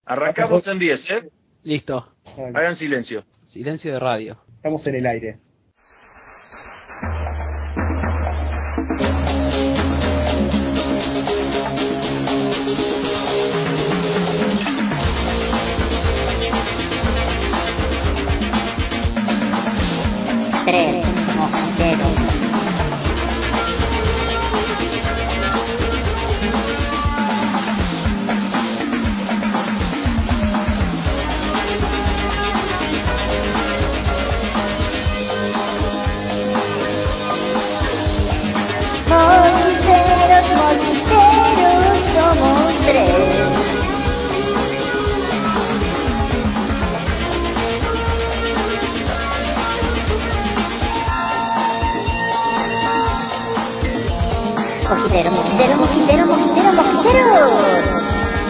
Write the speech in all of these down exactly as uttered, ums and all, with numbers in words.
Arrancamos en diez, ¿eh? Listo. Vale. Hagan silencio. Silencio de radio. Estamos en el aire. Tres mosqueteros. Mosquiteros, mosquiteros, somos tres. Mosquiteros, mosquiteros, mosquiteros, mosquiteros, mosquiteros.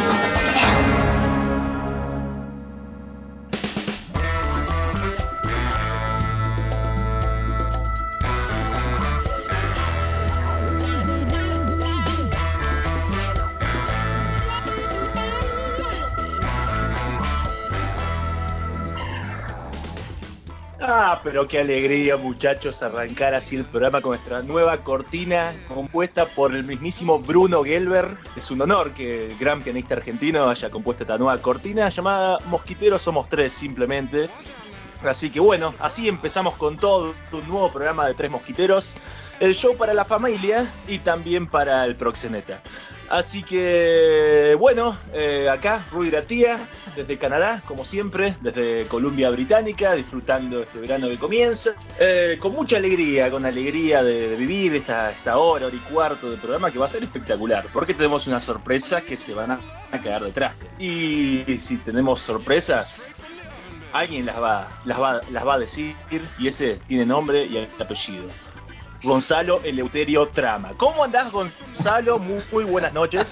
Ah, pero qué alegría, muchachos, arrancar así el programa con nuestra nueva cortina compuesta por el mismísimo Bruno Gelber. Es un honor que el gran pianista argentino haya compuesto esta nueva cortina llamada Mosquiteros Somos Tres, simplemente. Así que bueno, así empezamos con todo un nuevo programa de Tres Mosquiteros, el show para la familia y también para el proxeneta. Así que bueno, eh, acá Rudy Gratía, desde Canadá, como siempre, desde Columbia Británica, disfrutando este verano que comienza, eh, con mucha alegría, con alegría de, de vivir esta, esta hora, hora y cuarto de programa que va a ser espectacular, porque tenemos unas sorpresas que se van a, a caer de traste. Y si tenemos sorpresas, alguien las va, las va, las va a decir, y ese tiene nombre y apellido. Gonzalo Eleuterio Trama. ¿Cómo andás, Gonzalo? Muy, muy buenas noches.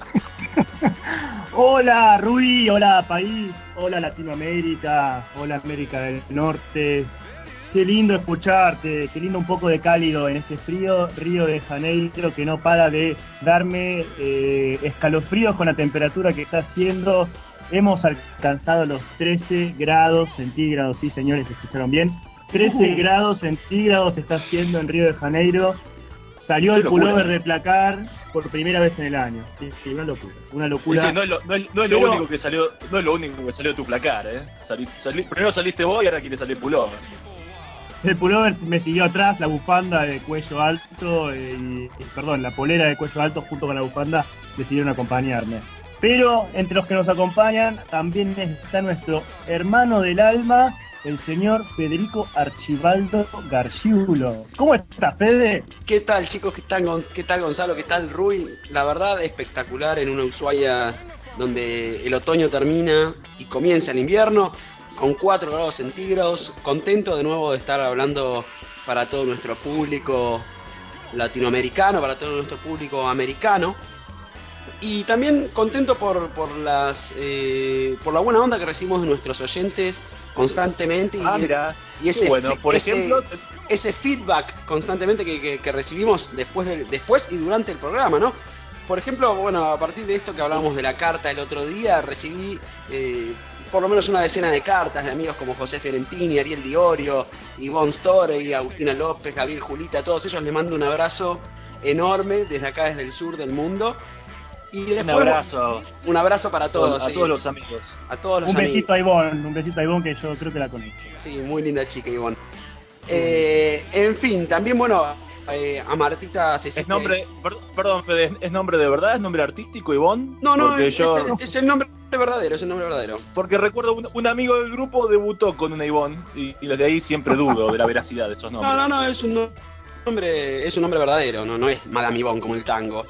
Hola Rudy, hola país, hola Latinoamérica, hola América del Norte. Qué lindo escucharte, qué lindo un poco de cálido en este frío Río de Janeiro que no para de darme eh, escalofríos con la temperatura que está haciendo. Hemos alcanzado los trece grados centígrados, sí señores, escucharon bien. trece uh. grados centígrados está haciendo en Río de Janeiro. Salió el pullover de placar por primera vez en el año. Sí, sí, una locura, una locura. Sí, no es lo, no es, no es lo Pero, único que salió, no es lo único que salió de tu placar, eh. Salí, salí, primero saliste vos y ahora quiere salir el pullover. El pullover me siguió atrás, la bufanda de cuello alto eh, y, y perdón, la polera de cuello alto junto con la bufanda decidieron acompañarme. Pero entre los que nos acompañan también está nuestro hermano del alma, el señor Federico Archibaldo Gargiulo. ¿Cómo estás, Fede? ¿Qué tal, chicos? ¿Qué tal, ¿Qué tal Gonzalo? ¿Qué tal, Rui? La verdad, espectacular en una Ushuaia donde el otoño termina y comienza el invierno, con cuatro grados centígrados. Contento de nuevo de estar hablando para todo nuestro público latinoamericano, para todo nuestro público americano. Y también contento por, por las eh, por la buena onda que recibimos de nuestros oyentes constantemente y, ah, mira, y ese, bueno, por ese, ejemplo, ese feedback constantemente que, que, que recibimos después, del, después y durante el programa, ¿no? Por ejemplo, bueno, a partir de esto que hablábamos de la carta el otro día, recibí eh, por lo menos una decena de cartas de amigos como José Fiorentini, Ariel Diorio, Ivonne Storey, Agustina López, Gabriel Julita, a todos ellos les mando un abrazo enorme desde acá, desde el sur del mundo. Y después, un abrazo. Un abrazo para todos. A sí. todos los amigos. A todos los un amigos. besito a Ivonne, un besito a Ivonne que yo creo que la conozco. Sí, muy linda chica Ivonne. Eh, en fin, también bueno, eh, a Martita Cecilia. ¿Es nombre, perdón, Fede, ¿es nombre de verdad? ¿Es nombre artístico, Ivonne? No, no, es, yo... es, el, es el nombre verdadero, es el nombre verdadero. Porque recuerdo un, un amigo del grupo debutó con una Ivonne y, y desde ahí siempre dudo de la veracidad de esos nombres. No, no, no, es un nombre, es un nombre verdadero, no, no es Madame Ivonne como el tango.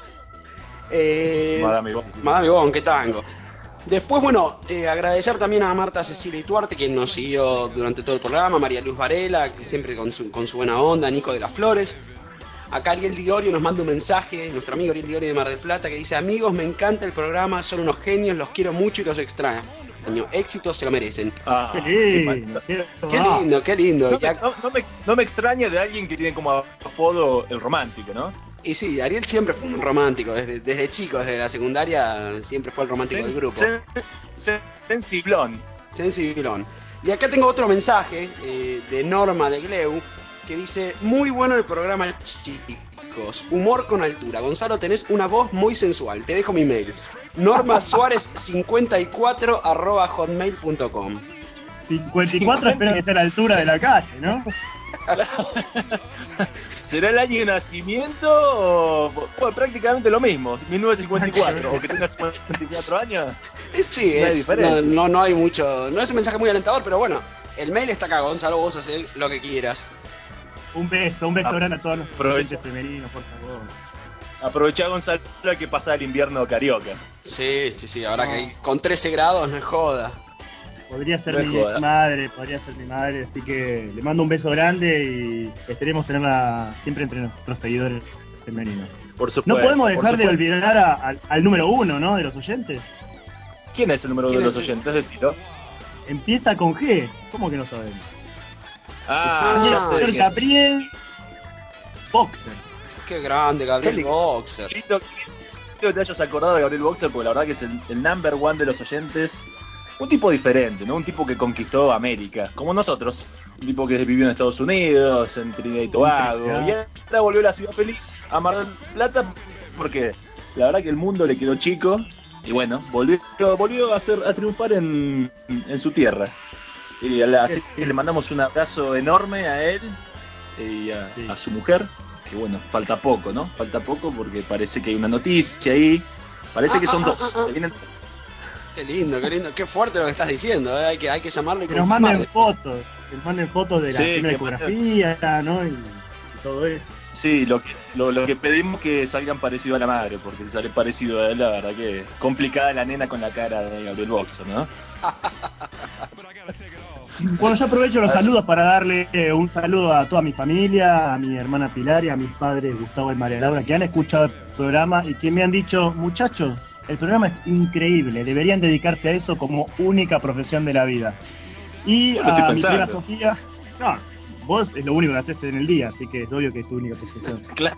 Eh, Madame Ivonne. Madame Ivonne, qué tango. Después, bueno, eh, agradecer también a Marta Cecilia Ituarte, quien nos siguió durante todo el programa, María Luz Varela, que siempre con su, con su buena onda, Nico de las Flores. Acá Ariel Diorio nos manda un mensaje, nuestro amigo Ariel Diorio de Mar del Plata, que dice: amigos, me encanta el programa, son unos genios, los quiero mucho y los extraño. Éxitos se lo merecen. Ah, qué lindo, qué, qué lindo, qué lindo. No me, no, no, me, no me extraña de alguien que tiene como apodo el romántico, ¿no? Y sí, Ariel siempre fue un romántico, desde, desde chico, desde la secundaria, siempre fue el romántico Sen- del grupo. sen- sen- sensiblón. Sensibilón. Y acá tengo otro mensaje eh, de Norma de Gleu, que dice: muy bueno el programa, chicos, humor con altura. Gonzalo, tenés una voz muy sensual. Te dejo mi mail: norma suárez cincuenta y cuatro arroba hotmail punto com. cincuenta y cuatro espero que sea a la altura de la calle, ¿no? ¿Será el año de nacimiento o bueno, prácticamente lo mismo, mil novecientos cincuenta y cuatro, o que tengas cincuenta y cuatro años? Eh, Sí, No hay es, no, diferencia. no, no hay mucho, no es un mensaje muy alentador, pero bueno, el mail está acá, Gonzalo, vos haces lo que quieras. Un beso, un beso Ah, grande a todos los aprovecha. oyentes femeninos, por favor. Aprovechá, Gonzalo, hay que pasar el invierno carioca. Sí, sí, sí, ahora No. que hay, con trece grados no es joda. Podría ser No es mi joda. madre, podría ser mi madre, así que le mando un beso grande y esperemos tenerla siempre entre nuestros seguidores femeninos. Por supuesto. No podemos por dejar de supuesto. olvidar a- al- al número uno, ¿no? De los oyentes. ¿Quién es el número de ¿Quién los es el- oyentes? Decilo. Empieza con G. ¿Cómo que no sabemos? Ah, Ah, ya sé. Señor quién es. Gabriel Boxer. Qué grande, Gabriel Qué Boxer. Qué lindo que te hayas acordado de Gabriel Boxer, porque la verdad que es el, el number one de los oyentes. Un tipo diferente, ¿no? Un tipo que conquistó América, como nosotros. Un tipo que vivió en Estados Unidos, en Trinidad y Tobago. Y ahora volvió a la ciudad feliz, a Mar del Plata, porque la verdad que el mundo le quedó chico. Y bueno, volvió, volvió a, hacer, a triunfar en, en su tierra. Y a la- así que le mandamos un abrazo enorme a él y a, Sí. a su mujer. Que bueno, falta poco, ¿no? Falta poco porque parece que hay una noticia ahí. Parece Ah, que son ah, dos. ah, ah. Se vienen dos. Qué lindo, qué lindo, qué fuerte lo que estás diciendo, ¿eh? hay, que, hay que llamarlo y Que nos confirmar manden después. fotos, que nos manden fotos de la Sí, primera que ecografía, ¿no? Y, y todo eso. Sí, lo que, lo, lo que pedimos que salgan parecido a la madre, porque si sale parecido a él, la verdad que complicada la nena con la cara de Gabriel Boxer, ¿no? Bueno, yo aprovecho los Así- saludos para darle eh, un saludo a toda mi familia, a mi hermana Pilar y a mis padres Gustavo y María Laura, que han escuchado el programa y que me han dicho: muchachos, el programa es increíble, deberían dedicarse a eso como única profesión de la vida. Y Yo lo estoy a mi prima pensando. Sofía, no, vos es lo único que haces en el día, así que es obvio que es tu única profesión. Claro.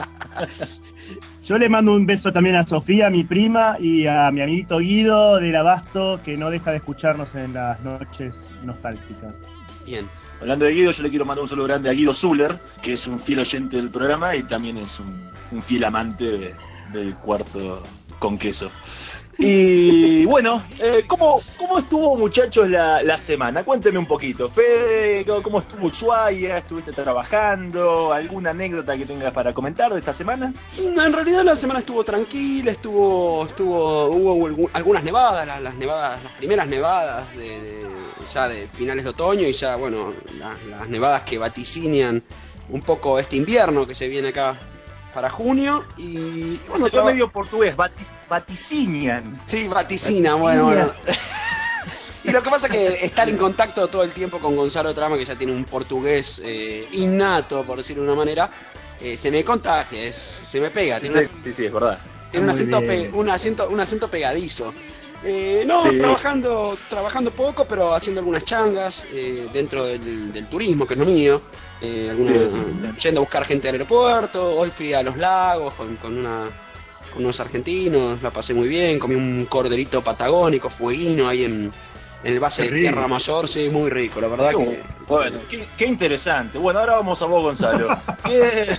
Yo le mando un beso también a Sofía, mi prima, y a mi amiguito Guido del Abasto, que no deja de escucharnos en las noches nostálgicas. Bien. Hablando de Guido, yo le quiero mandar un saludo grande a Guido Zuller, que es un fiel oyente del programa y también es un, un fiel amante de- del cuarto con queso. Y bueno, eh, ¿cómo, ¿cómo estuvo, muchachos, la, la semana? Cuénteme un poquito. Fede, ¿cómo- ¿cómo estuvo Ushuaia? ¿Estuviste trabajando? ¿Alguna anécdota que tengas para comentar de esta semana? En realidad la semana estuvo tranquila, estuvo, estuvo, hubo algu- algunas nevadas, las, las nevadas, las primeras nevadas de, de- ya de finales de otoño y ya, bueno, la- las nevadas que vaticinian un poco este invierno que se viene acá para junio y Bueno, bueno, se traba- medio portugués, vatic, vaticinian. sí, vaticina, Vaticina. bueno, bueno. Y lo que pasa es que estar en contacto todo el tiempo con Gonzalo Trama, que ya tiene un portugués eh, innato, por decirlo de una manera, eh, se me contagia, es, se me pega, tiene, una, Sí, sí, es verdad. tiene un, Muy acento bien. pe- un, acento, un acento pegadizo. Eh, no, Sí. trabajando, trabajando poco, pero haciendo algunas changas eh, dentro del, del turismo, que es lo mío. Eh, alguna- Bien. yendo a buscar gente al aeropuerto. Hoy fui a los lagos con, con, una, con unos argentinos, la pasé muy bien. Comí un corderito patagónico, fueguino, ahí en, en el base Qué de rico. Tierra Mayor. Sí, muy rico, la verdad que... Bueno, qué, qué interesante. Bueno, ahora vamos a vos, Gonzalo. ¿Qué-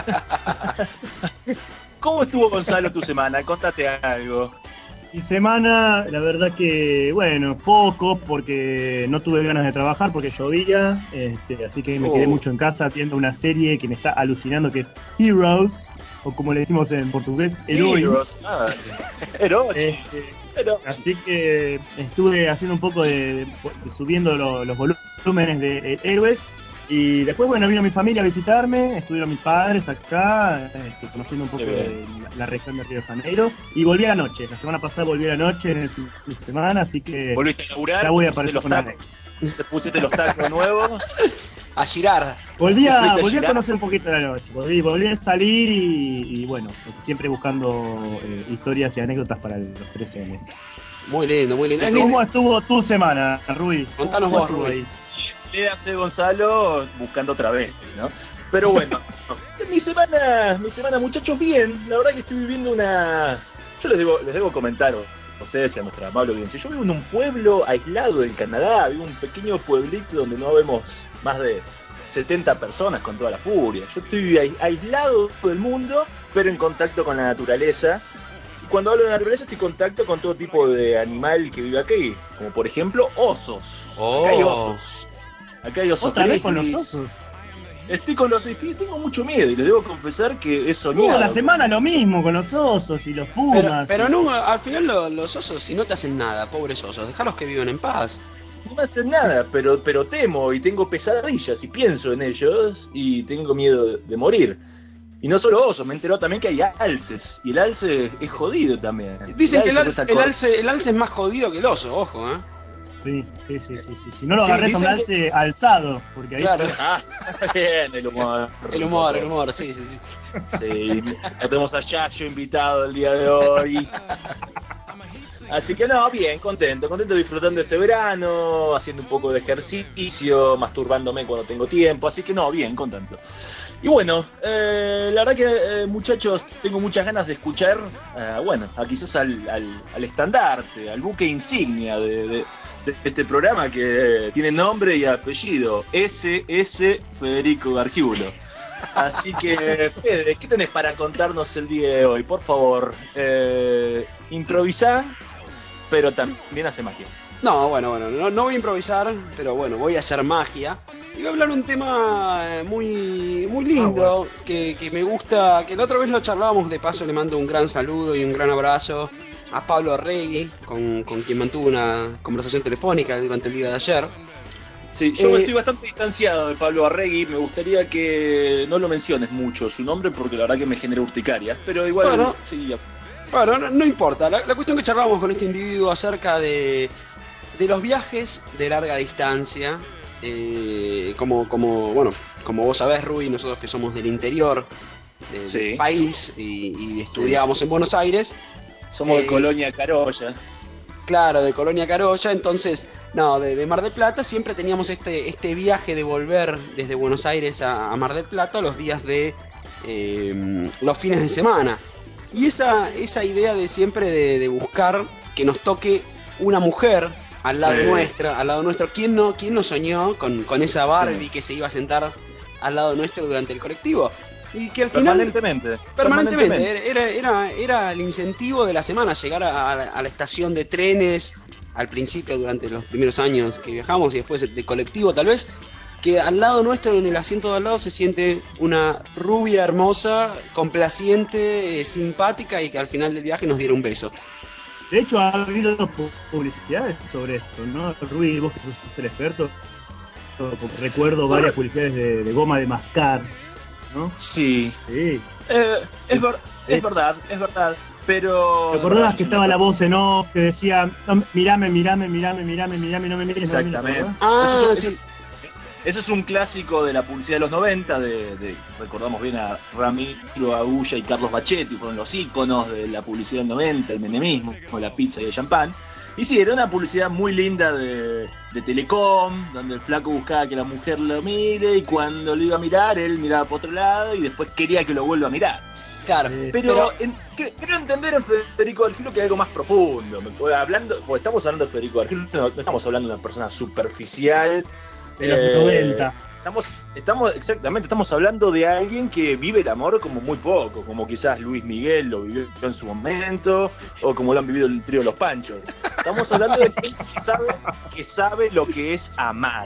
¿Cómo estuvo, Gonzalo, tu semana? Contate algo. Mi semana, la verdad que, bueno, poco, porque no tuve ganas de trabajar porque llovía, este, así que me quedé Oh. mucho en casa viendo una serie que me está alucinando, que es Heroes, o como le decimos en portugués, Heroes. Heroes. Ah, Heroes. Este, Pero, así que estuve haciendo un poco de, de- subiendo lo- los volúmenes de eh, Héroes. Y después, bueno, vino mi familia a visitarme, estuvieron mis padres acá, este, conociendo un poco Qué bien. de la, la región de Río de Janeiro. Y volví a la noche, la semana pasada volví a la noche en el fin de semana, así que volviste a laburar, ya voy a te pusiste aparecer los con Alex. tacos, te pusiste los tacos nuevos. A girar. Volví a, Fuiste a volví a girar. conocer un poquito la noche, volví, volví a salir y, y bueno, siempre buscando eh, historias y anécdotas para el- los tres M. Muy lindo, muy lindo. Es ¿Cómo lindo. estuvo tu semana, Rui? Contanos ¿Cómo vos, estuvo Rui. ahí? Le hace Gonzalo buscando otra vez, ¿no? Pero bueno, mi semana, mi semana, muchachos, bien. La verdad que estoy viviendo una... Yo les debo, les debo comentar a ustedes y a nuestra amable audiencia. Yo vivo en un pueblo aislado del Canadá, vivo en un pequeño pueblito donde no vemos más de setenta personas con toda la furia. Yo estoy aislado del mundo, pero en contacto con la naturaleza. Y cuando hablo de naturaleza estoy en contacto con todo tipo de animal que vive aquí, como por ejemplo osos. Oh. Acá hay osos. Acá hay osos. ¿Otra vez con grizzlies. los osos? Estoy con los estoy, tengo mucho miedo y les debo confesar que he soñado. Toda la semana lo mismo con los osos y los pumas. Pero, pero y... no, al final lo, los osos, si no te hacen nada, pobres osos, dejalos que vivan en paz. No me hacen nada, pero, pero temo y tengo pesadillas y pienso en ellos y tengo miedo de, de morir. Y no solo osos, me enteró también que hay alces. Y el alce es jodido también. Dicen que el, alce al- el, alce, el alce es más jodido que el oso, ojo, ¿eh? Sí, sí, sí, sí, sí. Si no lo Sí, agarré con un dicen alce alzado, porque ahí... Claro. Ah, bien, el humor. El humor, el humor, sí, sí, sí. Sí, lo tenemos a Yayo invitado el día de hoy. Así que no, bien, contento, contento disfrutando este verano, haciendo un poco de ejercicio, masturbándome cuando tengo tiempo, así que no, bien, contento. Y bueno, eh, la verdad que eh, muchachos, tengo muchas ganas de escuchar, eh, bueno, a quizás al, al, al estandarte, al buque insignia de, de, de este programa que eh, tiene nombre y apellido, ese ese Federico Gargiulo. Así que, Fede, ¿qué tenés para contarnos el día de hoy? Por favor, eh, improvisá, pero también hace magia. No, bueno, bueno, no, no voy a improvisar, pero bueno, voy a hacer magia. Y voy a hablar un tema eh, muy muy lindo, Ah, bueno. que, que me gusta, que la otra vez lo charlábamos, de paso le mando un gran saludo y un gran abrazo a Pablo Arregui, con, con quien mantuve una conversación telefónica durante el día de ayer. Sí, yo Eh, estoy bastante distanciado de Pablo Arregui, me gustaría que no lo menciones mucho su nombre porque la verdad que me genera urticaria, pero igual Bueno. sí, ya. Bueno, no, no importa, la, la cuestión que charlábamos con este individuo acerca de, de los viajes de larga distancia, eh, como, como, bueno, como vos sabés, Rui, nosotros que somos del interior de- Sí. del país y, y estudiábamos en Buenos Aires, Somos de Eh, Colonia Carolla. claro, de Colonia Carolla, entonces, no, de, de Mar del Plata siempre teníamos este, este viaje de volver desde Buenos Aires a, a Mar del Plata los días de eh, los fines de semana. Y esa, esa idea de siempre de, de buscar que nos toque una mujer al lado Sí. nuestra, al lado nuestro. ¿Quién no, quién no soñó con, con esa Barbie Sí. que se iba a sentar al lado nuestro durante el colectivo? Y que al final... Permanentemente. Permanentemente, era, era, era el incentivo de la semana, llegar a, a, a la estación de trenes, al principio durante los primeros años que viajamos y después de colectivo tal vez, que al lado nuestro, en el asiento de al lado, se siente una rubia hermosa, complaciente, eh, simpática, y que al final del viaje nos diera un beso. De hecho, ha habido pu- publicidades sobre esto, ¿no? Rui, vos que sos el experto, recuerdo varias publicidades de, de goma de mascar, ¿no? Sí. Sí. Eh, es, ver- Eh. es verdad, es verdad, pero... ¿Te acordás que estaba la voz en off que decía, no, mirame, mirame, mirame, mirame, mirame, no me mires, no me mires? ¿te Exactamente. acordás? Ah, Eso es- sí. eso es- Ese es un clásico de la publicidad de los noventa, de, de- recordamos bien a Ramiro Agulla y Carlos Bachetti, fueron los íconos de la publicidad del noventa, el menemismo, la pizza y el champán. Y sí, era una publicidad muy linda de, de Telecom, donde el flaco buscaba que la mujer lo mire y cuando lo iba a mirar, él miraba por otro lado y después quería que lo vuelva a mirar. Claro, Sí. Pero, en, que- creo entender en Federico Argilo que hay algo más profundo. Me- pues, hablando, pues estamos hablando de Federico Argilo, no, no estamos hablando de una persona superficial. De los eh, noventa. Estamos, estamos, exactamente, estamos hablando de alguien que vive el amor como muy poco, como quizás Luis Miguel lo vivió en su momento, o como lo han vivido el trío Los Panchos. Estamos hablando de gente que sabe, que sabe lo que es amar.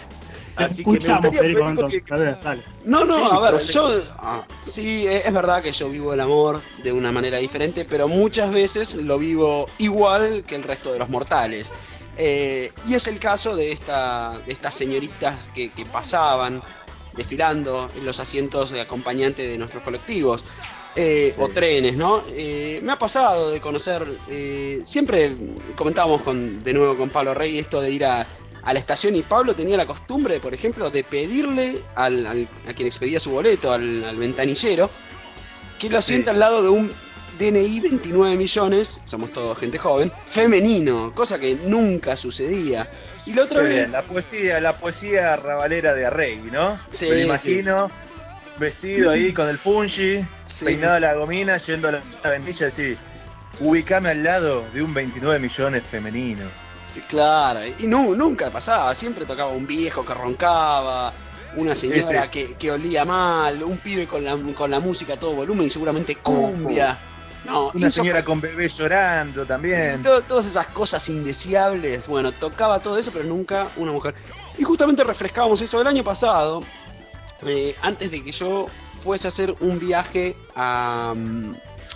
Así que me Escuchamos, gustaría, Federico, Federico, entonces. que- A ver, dale. No, no, Sí, a ver, proseguí. yo... ah, sí, es es verdad que yo vivo el amor de una manera diferente, pero muchas veces lo vivo igual que el resto de los mortales. Eh, y es el caso de, esta, de estas señoritas que, que pasaban desfilando en los asientos de acompañante de nuestros colectivos. Eh, Sí. o trenes, ¿no? Eh, me ha pasado de conocer, eh, siempre comentábamos con, de nuevo con Pablo Rey esto de ir a, a la estación, y Pablo tenía la costumbre, por ejemplo, de pedirle al, al- a quien expedía su boleto, al, al ventanillero, que lo Sí. asienta al lado de un D N I veintinueve millones, somos todos gente joven, femenino, cosa que nunca sucedía. Y la otra Qué vez... bien, la poesía, la poesía rabalera de Arregui, ¿no? Sí, Me lo imagino. vestido ahí con el punchi, Sí. peinado a la gomina, yendo a la, a la vendilla y decir, ubicame al lado de un veintinueve millones femenino. Sí, claro, y nu- nunca pasaba, siempre tocaba un viejo que roncaba, una señora Ese. que, que olía mal, un pibe con la, con la música a todo volumen y seguramente cumbia. No, Una insospe- señora con bebé llorando y también. to- todas esas cosas indeseables. Bueno, tocaba todo eso, pero nunca una mujer. Y justamente refrescábamos eso el año pasado, eh, antes de que yo fuese a hacer un viaje a... mm,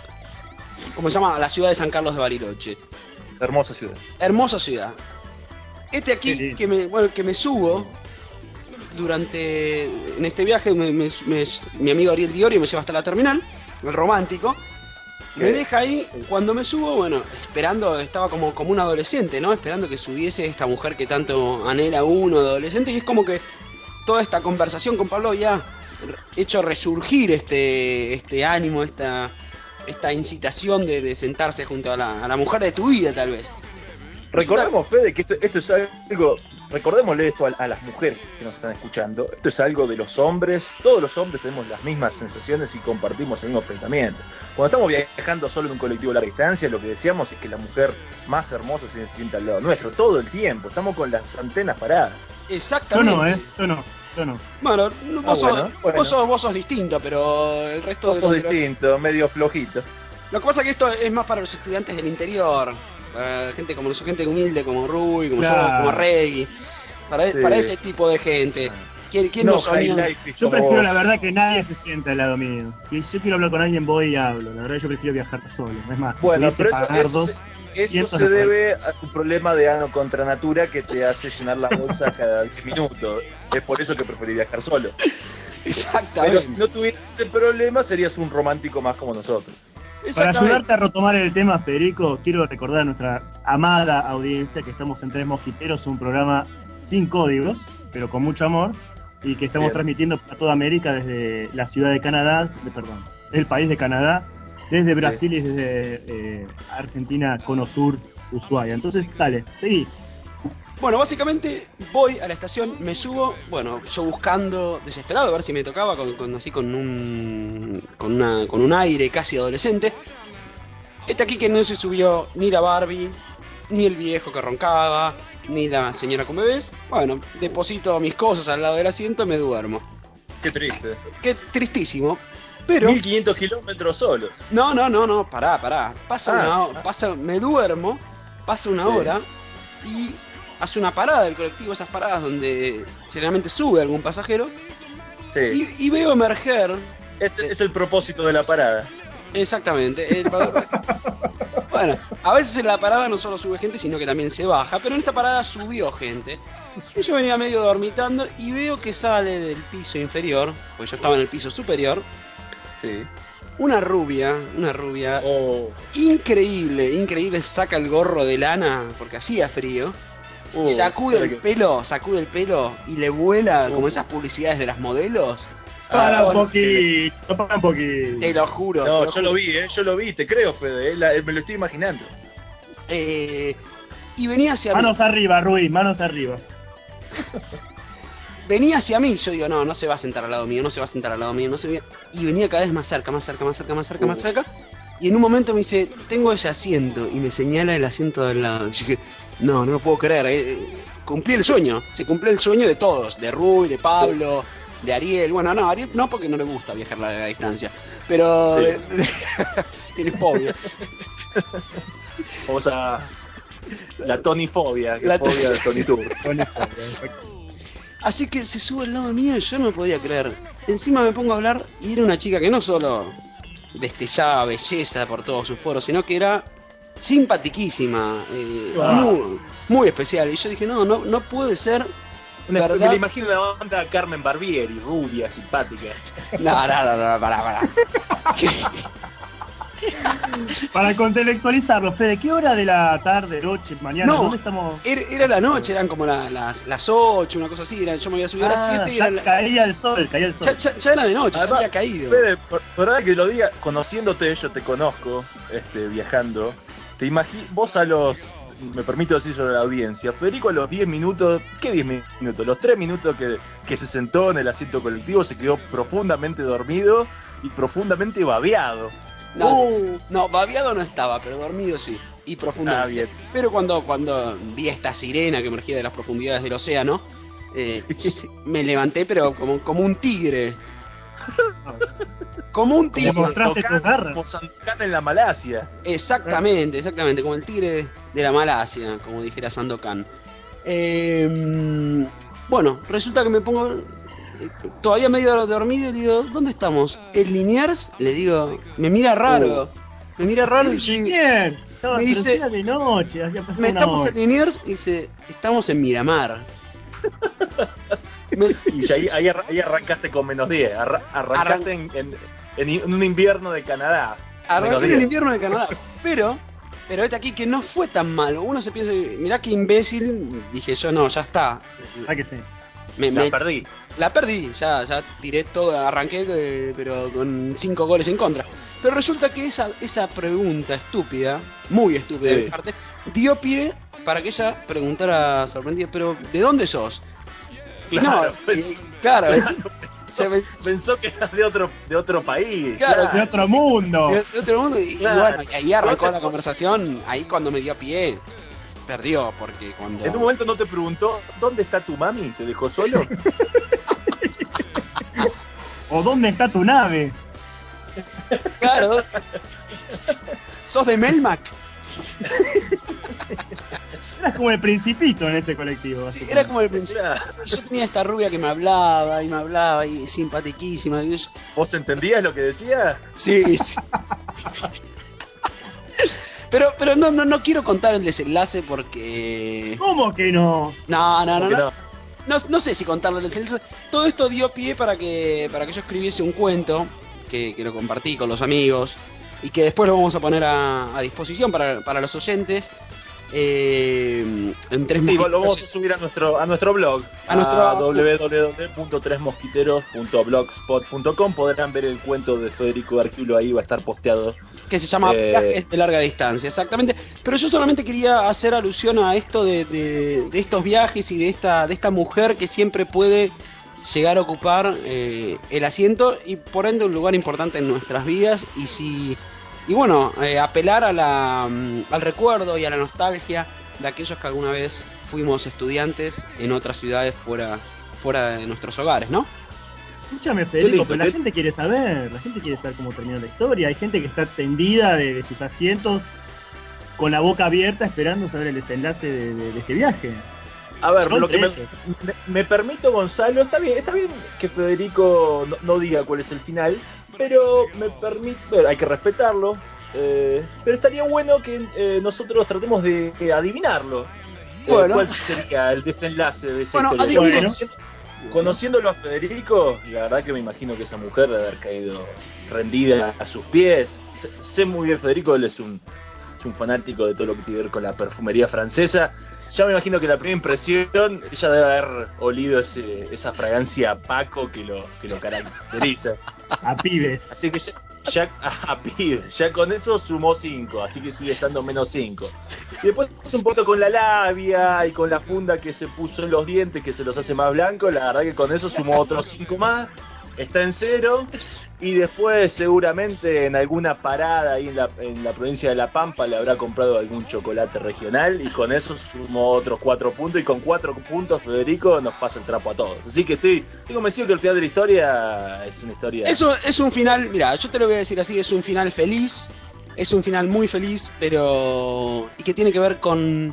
¿cómo se llama? A la ciudad de San Carlos de Bariloche. Hermosa ciudad. Hermosa ciudad. Este Qué aquí, lindo. que me, bueno, que me subo durante... En este viaje, me- me- me- mi amigo Ariel Diorio me lleva hasta la terminal, el romántico. Me ¿Qué? deja ahí, cuando me subo, bueno, esperando, estaba como, como un adolescente, ¿no? Esperando que subiese esta mujer que tanto anhela uno de adolescente, y es como que toda esta conversación con Pablo había hecho resurgir este, este ánimo, esta, esta incitación de, de sentarse junto a la, a la mujer de tu vida, tal vez. Recordemos, Fede, que esto, esto es algo, recordémosle esto a, a las mujeres que nos están escuchando, esto es algo de los hombres, todos los hombres tenemos las mismas sensaciones y compartimos el mismo pensamiento. Cuando estamos viajando solo en un colectivo a larga distancia, lo que decíamos es que la mujer más hermosa se sienta al lado nuestro, todo el tiempo, estamos con las antenas paradas. Yo Exactamente. no, ¿eh? Yo no, yo no. Bueno, no- vos, Ah, bueno, sos, bueno. vos, sos, vos sos distinto, pero el resto Vos de sos los- distinto, medio flojito. Lo que pasa es que esto es más para los estudiantes del interior, para gente como nosotros, gente humilde como Rui, como Claro. yo, como Reggie, para, Sí. para ese tipo de gente. ¿Quién, quién No, no soñó? high life Yo como prefiero vos. la verdad que nadie se sienta al lado mío. Si yo quiero hablar con alguien voy y hablo. La verdad yo prefiero viajar solo. Es más, si Bueno, pudiese pero eso, pagar eso dos, se, eso cientos se no puedo. debe a tu problema de ano contra natura que te hace llenar la bolsa cada diez minutos. Es por eso que preferí viajar solo. Pero Exactamente. si no tuvieras ese problema, serías un romántico más como nosotros. Para Exactamente. ayudarte a retomar el tema, Federico, quiero recordar a nuestra amada audiencia que estamos en Tres Mosquiteros, un programa sin códigos, pero con mucho amor, y que estamos Bien. transmitiendo para toda América desde la ciudad de Canadá, de, perdón, el país de Canadá, desde Brasil y desde eh, Argentina, Cono Sur, Ushuaia. Entonces, dale, seguí. Bueno, básicamente voy a la estación, me subo, bueno, yo buscando, desesperado, a ver si me tocaba, con, con- así con un, con, una, con un aire casi adolescente. Este aquí que no se subió ni la Barbie, ni el viejo que roncaba, ni la señora con bebés. Bueno, deposito mis cosas al lado del asiento y me duermo. Qué triste. Qué tristísimo, pero... mil quinientos kilómetros solo. No, no, no, no, pará, pará. Pasa Ah, una hora, ah. pasa, me duermo, pasa una Sí. hora y hace una parada del colectivo, esas paradas donde generalmente sube algún pasajero, Sí. y, y veo emerger, Ese es el propósito de la parada. exactamente, el- bueno, a veces en la parada no solo sube gente, sino que también se baja, pero en esta parada subió gente. Y yo venía medio dormitando y veo que sale del piso inferior, pues yo estaba en el piso superior, Sí. una rubia, una rubia Oh. increíble, increíble, saca el gorro de lana porque hacía frío. Uh, Y sacude el que- pelo, sacude el pelo y le vuela Uh. como esas publicidades de las modelos. Para Ah, un bueno, poquito, para un poquito. Te lo juro. No, te yo juro. lo vi, eh, yo lo vi, te creo, Fede, eh, la- me lo estoy imaginando. Eh, y venía hacia mí. Manos arriba, Rui, manos arriba. Venía hacia mí. Yo digo, no, no se va a sentar al lado mío, no se va a sentar al lado mío, no se va. Y venía cada vez más cerca, más cerca, más cerca, más cerca, Uh. más cerca. Y en un momento me dice, tengo ese asiento. Y me señala el asiento del lado. Y yo dije, no, no lo puedo creer. eh, eh, Cumplí el sueño. Se cumplió el sueño de todos. De Rui, de Pablo, de Ariel. Bueno, no, Ariel no, porque no le gusta viajar a larga distancia. Pero... Sí. de- de- tiene fobia. O sea, la tonifobia, que La es fobia de tonitud. Así que se sube al lado mío y yo no me podía creer. Encima me pongo a hablar y era una chica que no solo destellaba belleza por todos sus foros, sino que era simpatiquísima, eh, Ah. muy, muy especial. Y yo dije, no, no, no puede ser Una- verdad. me la imagino la banda Carmen Barbieri, rubia, simpática. No, no, no, no, pará, pará. Para contextualizarlo, Fede, ¿qué hora de la tarde, noche, mañana? No, ¿Dónde estamos? Era, era la noche, eran como la- las, las ocho, una cosa así. Era, yo me había subido a las Ah, siete y ya era la- caía el sol, caía el sol. ya, ya- ya era de noche, ya Además, había caído. Fede, por, por verdad que lo diga, conociéndote, yo te conozco, este, viajando. Te imagi vos a los me permito decir sobre la audiencia, Federico a los diez minutos, ¿qué diez minutos? Los tres minutos que, que se sentó en el asiento colectivo se quedó profundamente dormido y profundamente babeado. No, Uh. no, babeado no estaba, pero dormido sí. Y profundamente. Ah, bien. Pero cuando, cuando vi esta sirena que emergía de las profundidades del océano, eh, me levanté, pero como, como un tigre. Como un tigre. Como mostraste tus garras. Como Sandokan en la Malasia. Exactamente, exactamente, como el tigre de la Malasia, como dijera Sandokan. Eh, bueno, resulta que me pongo eh, todavía medio dormido y le digo, ¿dónde estamos? ¿En Liniers? Le digo, me mira raro. Me mira raro y sí, Bien, estaba me dice- dice, de noche, hacía pasar me una estamos hora. en Liniers y dice, estamos en Miramar. Me- Y ya ahí, ahí, arra- ahí arrancaste con menos diez. Arra- arrancaste en, en, en, en un invierno de Canadá. Arranqué Menos en el diez. invierno de Canadá, pero, pero este aquí que no fue tan malo. Uno se piensa, mirá qué imbécil, dije yo, no, ya está. Ah, que sí. Me, La me- perdí. la perdí, ya, ya tiré todo, arranqué, eh, pero con cinco goles en contra. Pero resulta que esa, esa pregunta estúpida, muy estúpida de Sí. mi parte, dio pie para que ella preguntara sorprendida, pero ¿de dónde sos? Y Claro, no, y- claro, Claro. se me- Pensó que eras de otro, de otro país. Claro, De otro mundo. de, de otro mundo, y, y Claro. bueno, y ahí arrancó la conversación, ahí cuando me dio pie, perdió, porque cuando... En un momento no te preguntó, ¿dónde está tu mami? ¿Te dejó solo? ¿O dónde está tu nave? Claro, sos de Melmac. Eras como el principito en ese colectivo. Sí, era como el principio. Era- Yo tenía esta rubia que me hablaba y me hablaba y simpatiquísima. Y yo- ¿Vos entendías lo que decía? Sí, sí. Pero, pero no, no, no quiero contar el desenlace porque... ¿Cómo que no? No, no, no, Porque no. No, no sé si contarlo el desenlace. Todo esto dio pie para que, para que yo escribiese un cuento que, que lo compartí con los amigos y que después lo vamos a poner a, a disposición para, para los oyentes. Eh, en tres Sí, lo mosquitos. vamos a subir a nuestro a nuestro blog, A nuestro- w w w punto tres mosquiteros punto blogspot punto com. Podrán ver el cuento de Federico Arquiulo, ahí va a estar posteado. Que se llama Eh, Viajes de larga distancia, exactamente. Pero yo solamente quería hacer alusión a esto de, de- de estos viajes y de esta, de esta mujer que siempre puede llegar a ocupar eh, el asiento y por ende un lugar importante en nuestras vidas. Y si y bueno, eh, apelar a la, mm, al recuerdo y a la nostalgia de aquellos que alguna vez fuimos estudiantes en otras ciudades fuera, fuera de nuestros hogares, ¿no? Escúchame, Federico, lindo, pero la qué- gente quiere saber, la gente quiere saber cómo terminó la historia. Hay gente que está tendida de, de sus asientos con la boca abierta esperando saber el desenlace de, de- de este viaje. A ver, Son lo que me, ellos. me, me permito, Gonzalo, está bien, está bien que Federico no, no diga cuál es el final, pero me permite, hay que respetarlo, eh, pero estaría bueno que eh, nosotros tratemos de, de adivinarlo. Eh, Bueno. ¿Cuál sería el desenlace de esa Bueno, historia? adivino. Yo, conociendo- Conociéndolo a Federico, la verdad que me imagino que esa mujer debe haber caído rendida a sus pies. Sé, sé muy bien, Federico, él es un, es un fanático de todo lo que tiene que ver con la perfumería francesa. Ya me imagino que la primera impresión, ella debe haber olido ese, esa fragancia a Paco que lo, que lo caracteriza. A pibes. Así que ya, ya, ah, pibe, ya con eso sumó cinco, así que sigue estando menos cinco. Y después un poco con la labia y con la funda que se puso en los dientes, que se los hace más blancos, la verdad que con eso sumó otros cinco más, está en cero. Y después seguramente en alguna parada ahí en la, en la provincia de La Pampa le habrá comprado algún chocolate regional y con eso sumó otros cuatro puntos y con cuatro puntos Federico nos pasa el trapo a todos. Así que estoy, estoy convencido que el final de la historia es una historia... Eso es un final, mira, yo te lo voy a decir así, es un final feliz, es un final muy feliz, pero... y que tiene que ver con...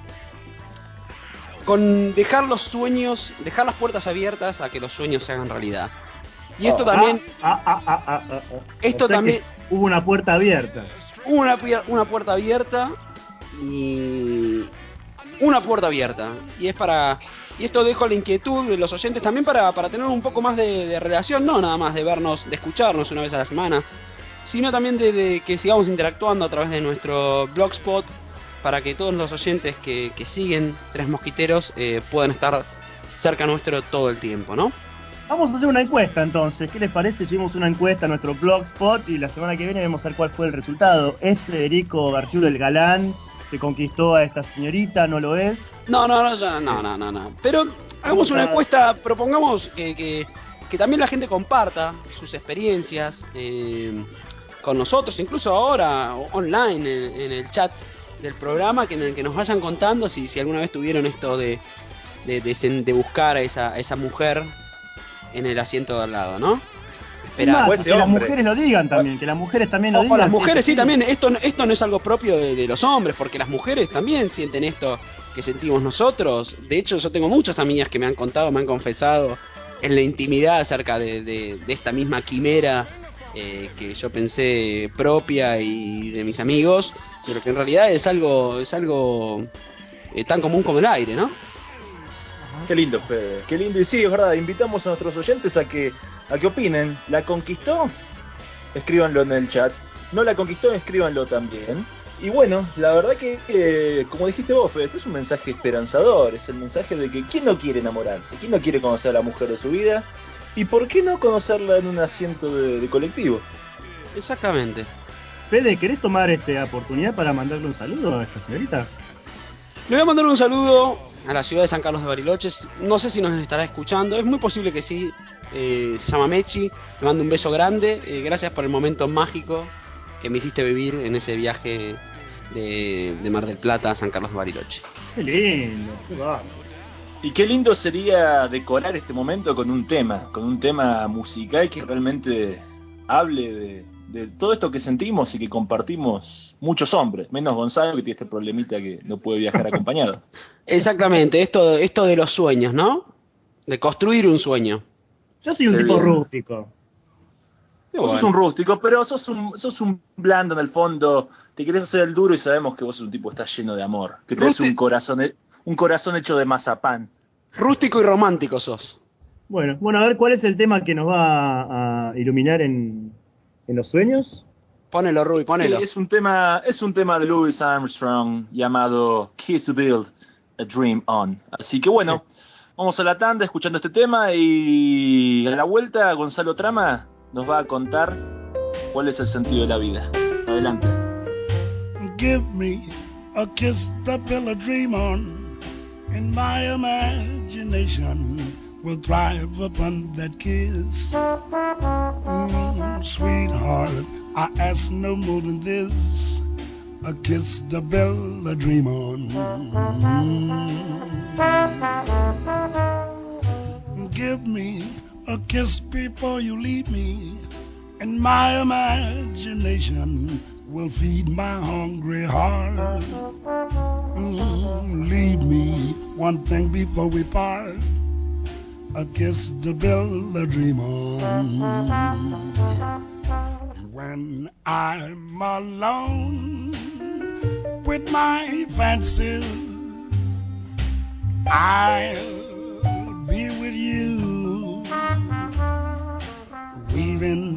con dejar los sueños, dejar las puertas abiertas a que los sueños se hagan realidad. Y esto Oh. también, Ah, ah, ah, ah, ah, ah. Esto O sea también- que hubo una puerta abierta. una, pu- una puerta abierta y... una puerta abierta. Y es para... y esto dejo la inquietud de los oyentes también para, para tener un poco más de, de relación, no nada más de vernos, de escucharnos una vez a la semana, sino también de, de que sigamos interactuando a través de nuestro blogspot para que todos los oyentes que, que siguen Tres Mosquiteros eh, puedan estar cerca nuestro todo el tiempo, ¿no? Vamos a hacer una encuesta entonces. ¿Qué les parece? Subimos una encuesta a nuestro blogspot y la semana que viene vamos a ver cuál fue el resultado. ¿Es Federico Garciulo el galán te conquistó a esta señorita, ¿no lo es? No, no, no, ya, no, no, no, no. Pero hagamos una encuesta, propongamos que, que, que también la gente comparta sus experiencias eh, con nosotros, incluso ahora online en, en el chat del programa, que en el que nos vayan contando si, si alguna vez tuvieron esto de, de, de, de buscar a esa, a esa mujer en el asiento de al lado, ¿no? Esperar. Más, que las mujeres lo digan también, que las mujeres también lo o, digan. O las mujeres sí, sí, también, esto, esto no es algo propio de, de los hombres, porque las mujeres también sienten esto que sentimos nosotros. De hecho, yo tengo muchas amigas que me han contado, me han confesado en la intimidad acerca de, de, de esta misma quimera eh, que yo pensé propia y de mis amigos, pero que en realidad es algo, es algo eh, tan común como el aire, ¿no? Qué lindo, Fede, qué lindo. Y sí, es verdad, invitamos a nuestros oyentes a que, a que opinen. ¿La conquistó? Escríbanlo en el chat. ¿No la conquistó? Escríbanlo también. Y bueno, la verdad que, eh, como dijiste vos, Fede, este es un mensaje esperanzador. Es el mensaje de que ¿quién no quiere enamorarse? ¿Quién no quiere conocer a la mujer de su vida? ¿Y por qué no conocerla en un asiento de, de colectivo? Exactamente. Fede, ¿querés tomar esta oportunidad para mandarle un saludo a esta señorita? Le voy a mandar un saludo a la ciudad de San Carlos de Bariloche. No sé si nos estará escuchando, es muy posible que sí. Eh, se llama Mechi, le mando un beso grande. Eh, gracias por el momento mágico que me hiciste vivir en ese viaje de, de Mar del Plata a San Carlos de Bariloche. Qué lindo, qué va. Y qué lindo sería decorar este momento con un tema, con un tema musical que realmente hable de, de todo esto que sentimos y que compartimos muchos hombres, menos Gonzalo, que tiene este problemita que no puede viajar acompañado. Exactamente, esto, esto de los sueños, ¿no? De construir un sueño. Yo soy un Qué tipo bien. rústico. Vos bueno. sos un rústico, pero sos un, sos un blando en el fondo. Te querés hacer el duro y sabemos que vos sos un tipo que está lleno de amor. Que tenés Rústi- un corazón, un corazón hecho de mazapán. Rústico y romántico sos. Bueno, bueno, a ver cuál es el tema que nos va a, a iluminar en, en los sueños. Ponelo, Rui, ponelo. Sí, es un tema, es un tema de Louis Armstrong llamado Kiss to Build a Dream On. Así que bueno, sí. Vamos a la tanda escuchando este tema y a la vuelta Gonzalo Trama nos va a contar cuál es el sentido de la vida. Adelante. Give me a kiss to build a dream on, and my imagination will thrive upon that kiss. Mm, sweetheart, I ask no more than this, a kiss to build a dream on. Mm. Give me a kiss before you leave me, and my imagination will feed my hungry heart. Mm, leave me one thing before we part, a kiss to build a dream on. When I'm alone with my fancies, I'll be with you, weaving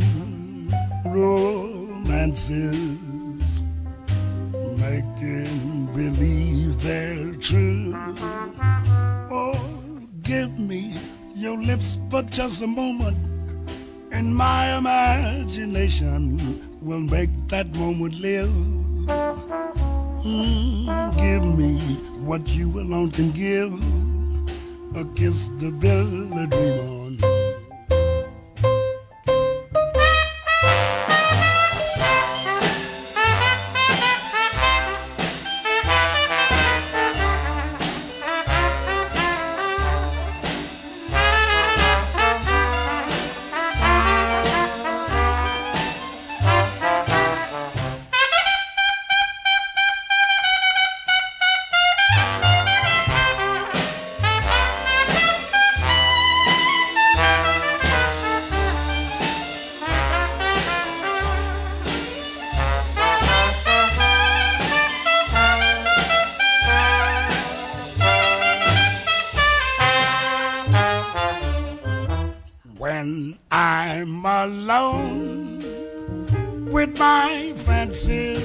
romances, making believe they're true. Oh, give me your lips for just a moment, and my imagination will make that moment live. Mm, give me what you alone can give, a kiss to build a dream on. When I'm alone with my fancies,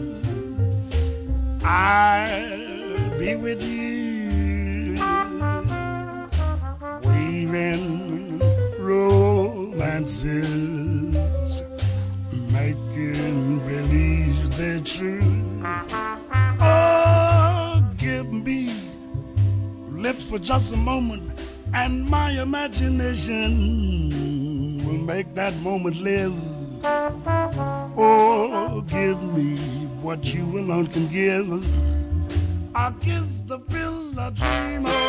I'll be with you, weaving romances, making believe they're true. Oh, lips for just a moment, and my imagination will make that moment live. Oh, give me what you alone can give. I'll kiss the pill I dream on.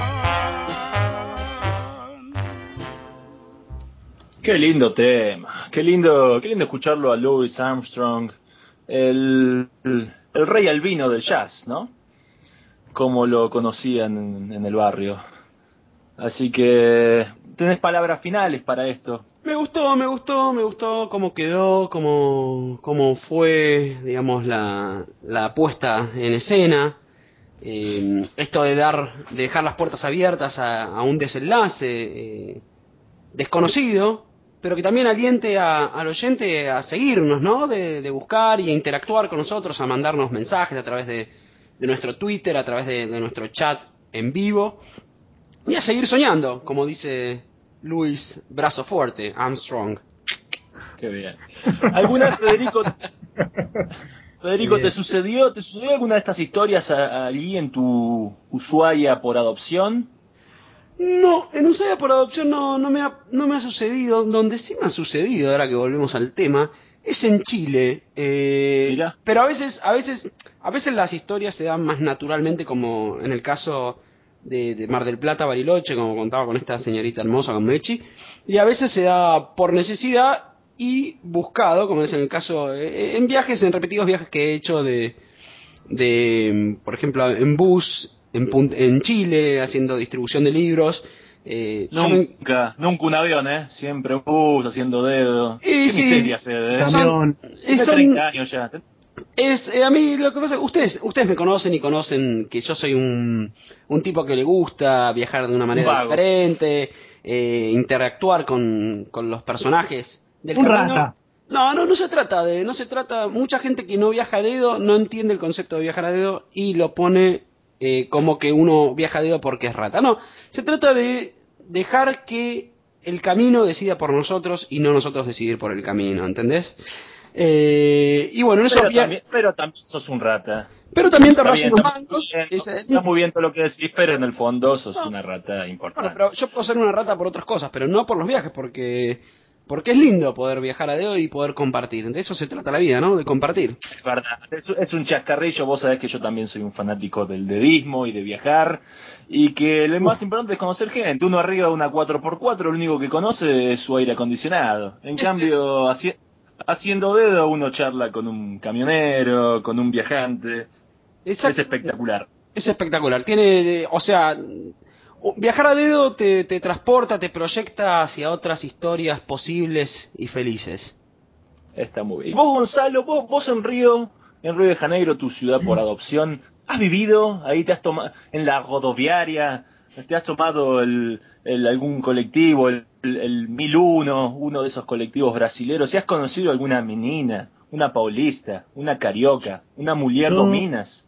Qué lindo tema, qué lindo, qué lindo escucharlo a Louis Armstrong, el, el, el rey albino del jazz, ¿no? Como lo conocían en, en el barrio. Así que, ¿tenés palabras finales para esto? Me gustó, me gustó, me gustó cómo quedó, cómo, cómo fue, digamos, la, la puesta en escena. Eh, esto de dar, de dejar las puertas abiertas a, a un desenlace eh, desconocido, pero que también aliente a, al oyente a seguirnos, ¿no? De, de buscar y a interactuar con nosotros, a mandarnos mensajes a través de, de nuestro Twitter, a través de, de nuestro chat en vivo, y a seguir soñando, como dice Luis Brazo Fuerte, Armstrong. Qué bien. ¿Alguna, Federico, Federico, te sucedió, te sucedió alguna de estas historias a, allí en tu Ushuaia por adopción? No, en Ushuaia por adopción no, no, me ha, no me ha sucedido. Donde sí me ha sucedido, ahora que volvemos al tema, es en Chile. Eh, Mirá. pero a veces, a veces, a veces las historias se dan más naturalmente, como en el caso de, de Mar del Plata, Bariloche, como contaba con esta señorita hermosa, con Mechi, y a veces se da por necesidad y buscado, como es en el caso, eh, en viajes, en repetidos viajes que he hecho de, de por ejemplo, en bus, en, Punt- en Chile, haciendo distribución de libros. Eh, yo me- Nunca, nunca un avión, ¿eh? Siempre un bus, haciendo dedo. Y Qué sí, miseria, Fede, ¿eh? Camión. y Tiene son- treinta años ya. Es, eh, a mí lo que pasa, ustedes, ustedes me conocen y conocen que yo soy un, un tipo que le gusta viajar de una manera vago. diferente, eh, interactuar con, con los personajes del Un camino. rata. No, no, no se trata de, no se trata, mucha gente que no viaja a dedo no entiende el concepto de viajar a dedo y lo pone eh, como que uno viaja a dedo porque es rata. No, se trata de dejar que el camino decida por nosotros y no nosotros decidir por el camino, ¿entendés? Eh, y bueno, en esos Pero via- también, pero también sos un rata. pero también te Está rayan bien, los está muy mangos. bien, es, eh, está muy bien todo lo que decís, pero en el fondo sos No. una rata Bueno, importante. pero yo puedo ser una rata por otras cosas, pero no por los viajes, porque porque es lindo poder viajar a dedo y poder compartir. De eso se trata la vida, ¿no? De compartir. Es verdad, es, es un chascarrillo. Vos sabés que yo también soy un fanático del dedismo y de viajar, y que lo más importante es conocer gente. Uno arriba de una cuatro por cuatro, lo único que conoce es su aire acondicionado. En Ese- cambio, haci- haciendo dedo uno charla con un camionero, con un viajante. Exacto. Es espectacular. Es espectacular. Tiene, eh, o sea, u- viajar a dedo te, te transporta, te proyecta hacia otras historias posibles y felices. Está muy bien. Y vos, Gonzalo, vos, vos en Río, en Río de Janeiro, tu ciudad por adopción, ¿has vivido? Ahí te has tomado, en la rodoviaria, te has tomado el, el algún colectivo, el, el, el mil uno, uno de esos colectivos brasileros, ¿y has conocido alguna menina, una paulista, una carioca, una mujer Yo- dominas?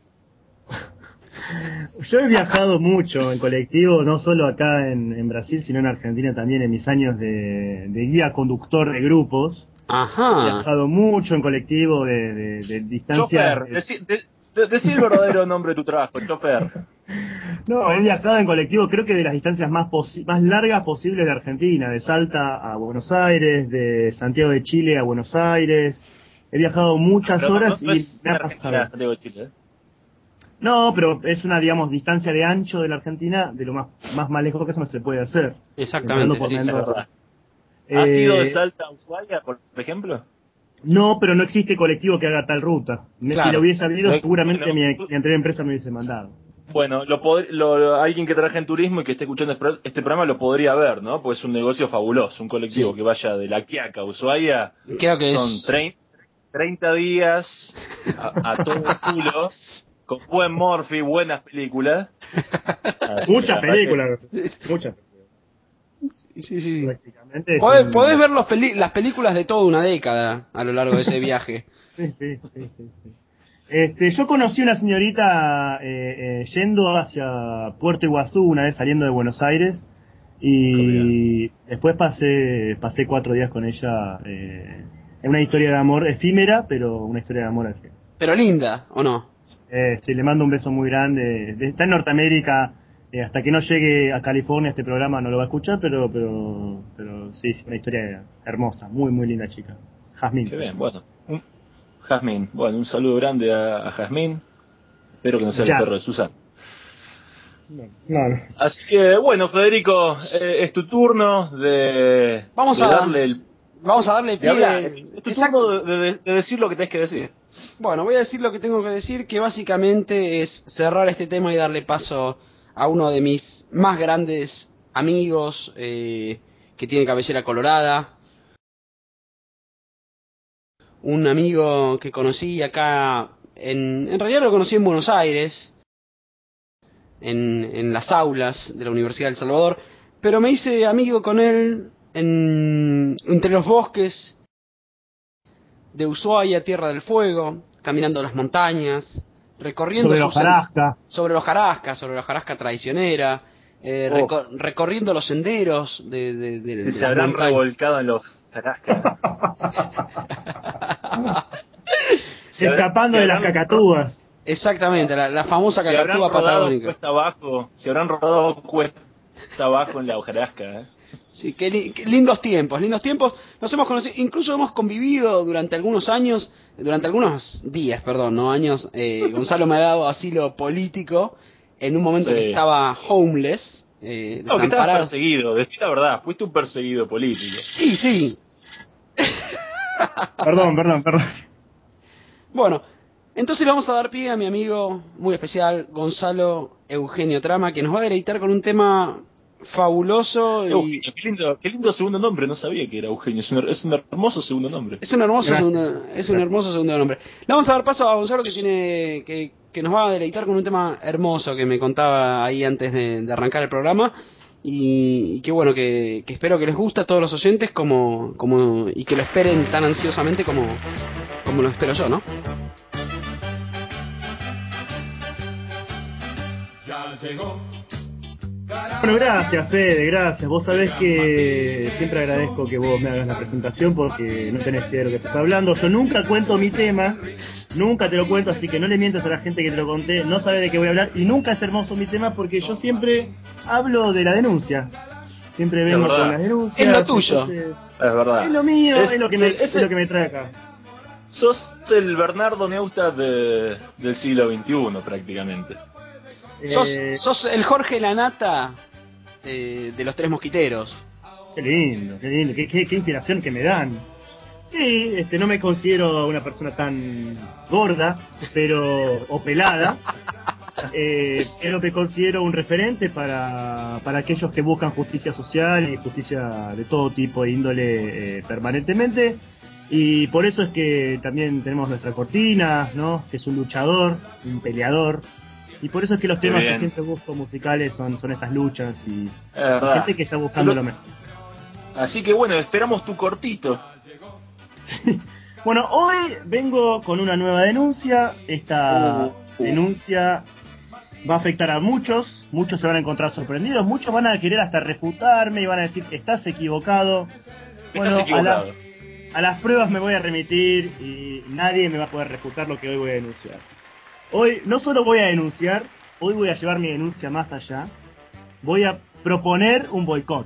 Yo he viajado mucho en colectivo, no solo acá en, en Brasil, sino en Argentina también en mis años de, de guía conductor de grupos. He Ajá. viajado mucho en colectivo de, de, de distancias. Chofer, de- decí, de, de- decí el verdadero nombre de tu trabajo, chofer. No, he viajado en colectivo creo que de las distancias más posi- más largas posibles de Argentina, de Salta a Buenos Aires, de Santiago de Chile a Buenos Aires. He viajado muchas Pero no- horas no, no y es me en ha Argentina, pasado. Santiago de Chile, ¿eh? No, pero es una, digamos, distancia de ancho de la Argentina, de lo más más, más lejos que eso no se puede hacer. Exactamente. Entrando por Sí, sí. Es Mendoza. verdad. ¿Has ido de Eh, Salta a Ushuaia, por ejemplo? No, pero no existe colectivo que haga tal ruta. Me- Claro. Si lo hubiese habido, No existe, seguramente ¿no? mi, mi anterior empresa me hubiese mandado. Bueno, lo, pod- lo- alguien que trabaja en turismo y que esté escuchando este pro- este programa lo podría ver, ¿no? Pues es un negocio fabuloso, un colectivo Sí. que vaya de La Quiaca a Ushuaia, Creo que son es... trein- treinta días a, a todo culo, con buen morfi, buenas películas. Así que Muchas la verdad películas. Muchas películas. Sí, sí, sí. Prácticamente es Podés, un- podés ver los peli- las películas de toda una década a lo largo de ese viaje. Sí, sí, sí, sí, sí. Este, yo conocí una señorita eh, eh, yendo hacia Puerto Iguazú una vez saliendo de Buenos Aires y después pasé pasé cuatro días con ella eh, en una historia de amor efímera, pero una historia de amor al fin. Pero linda, ¿o no? Eh, sí, le mando un beso muy grande. De- Está en Norteamérica, Eh, hasta que no llegue a California este programa no lo va a escuchar, pero pero pero sí, es una historia hermosa, muy muy linda chica. Jazmín. Qué bien, bueno. Un, Jazmín, bueno, un saludo grande a, a Jazmín. Espero que no sea Ya. el perro de Susana. No, no, no. Así que, bueno, Federico, eh, es tu turno de, Vamos de a darle el, vamos a darle de pie. hablar. Es tu Exacto. turno de, de- de decir lo que tenés que decir. Bueno, voy a decir lo que tengo que decir, que básicamente es cerrar este tema y darle paso a uno de mis más grandes amigos, eh, que tiene cabellera colorada. Un amigo que conocí acá, en, en realidad lo conocí en Buenos Aires, en, en las aulas de la Universidad de El Salvador, pero me hice amigo con él en, entre los bosques de Ushuaia, Tierra del Fuego, caminando las montañas, recorriendo Sobre los sus sen- Jarasca. sobre los jarascas, sobre la jarasca traicionera, eh, Oh. reco- recorriendo los senderos de, de, de- Si de se las habrán montañas. revolcado en los Zarasca. Se habrán- Escapando se de las habrán- cacatúas. Exactamente, la, la famosa Se habrán cacatúa rodado patagónica. cuesta abajo, se habrán rodado cuesta abajo en la hojarasca. ¿eh? Sí, qué, li- qué lindos tiempos, lindos tiempos. Nos hemos conocido, incluso hemos convivido durante algunos años, durante algunos días, perdón, no años. Eh, Gonzalo me ha dado asilo político en un momento Sí. que estaba homeless, eh, No, que estabas desamparado. perseguido, decí la verdad, fuiste un perseguido político. Sí, sí. Perdón, perdón, perdón. Bueno, entonces le vamos a dar pie a mi amigo muy especial, Gonzalo Eugenio Trama, que nos va a deleitar con un tema fabuloso y Eugenio, qué lindo, qué lindo segundo nombre, no sabía que era Eugenio, es un, es un hermoso segundo nombre. es un hermoso Gracias. segundo, es un hermoso segundo nombre. Le vamos a dar paso a Gonzalo que tiene que, que nos va a deleitar con un tema hermoso que me contaba ahí antes de, de arrancar el programa y, y que bueno que, que espero que les guste a todos los oyentes como como y que lo esperen tan ansiosamente como como lo espero yo, ¿no? Bueno, gracias, Fede, gracias. Vos sabés que siempre agradezco que vos me hagas la presentación porque no tenés idea de lo que estás hablando. Yo nunca cuento mi tema, nunca te lo cuento, así que no le mientas a la gente que te lo conté, no sabés de qué voy a hablar y nunca es hermoso mi tema porque yo siempre hablo de la denuncia. Siempre vengo verdad. con las denuncias. Es lo tuyo. entonces, Es verdad. es lo mío, es, Es- lo que me, es- es lo que me trae acá. Sos el Bernardo Neustadt de, del siglo veintiuno prácticamente. Sos, Eh, sos el Jorge Lanata eh, de los Tres Mosquiteros. Qué lindo, qué lindo, qué, qué, qué inspiración que me dan. Sí, este, no me considero una persona tan gorda, pero o pelada, eh, pero me considero un referente para, para aquellos que buscan justicia social y justicia de todo tipo e índole eh, permanentemente. Y por eso es que también tenemos nuestra cortina, ¿no? Que es un luchador, un peleador. Y por eso es que los Qué temas bien. que siempre busco musicales son, son estas luchas y Es verdad. gente que está buscando Solo- lo mejor. Así que bueno, esperamos tu cortito. Bueno, hoy vengo con una nueva denuncia. Esta Uh, uh. denuncia va a afectar a muchos. Muchos se van a encontrar sorprendidos. Muchos van a querer hasta refutarme y van a decir, estás equivocado. Bueno, Estás equivocado. A, la- a las pruebas me voy a remitir y nadie me va a poder refutar lo que hoy voy a denunciar. Hoy no solo voy a denunciar, hoy voy a llevar mi denuncia más allá. Voy a proponer un boicot.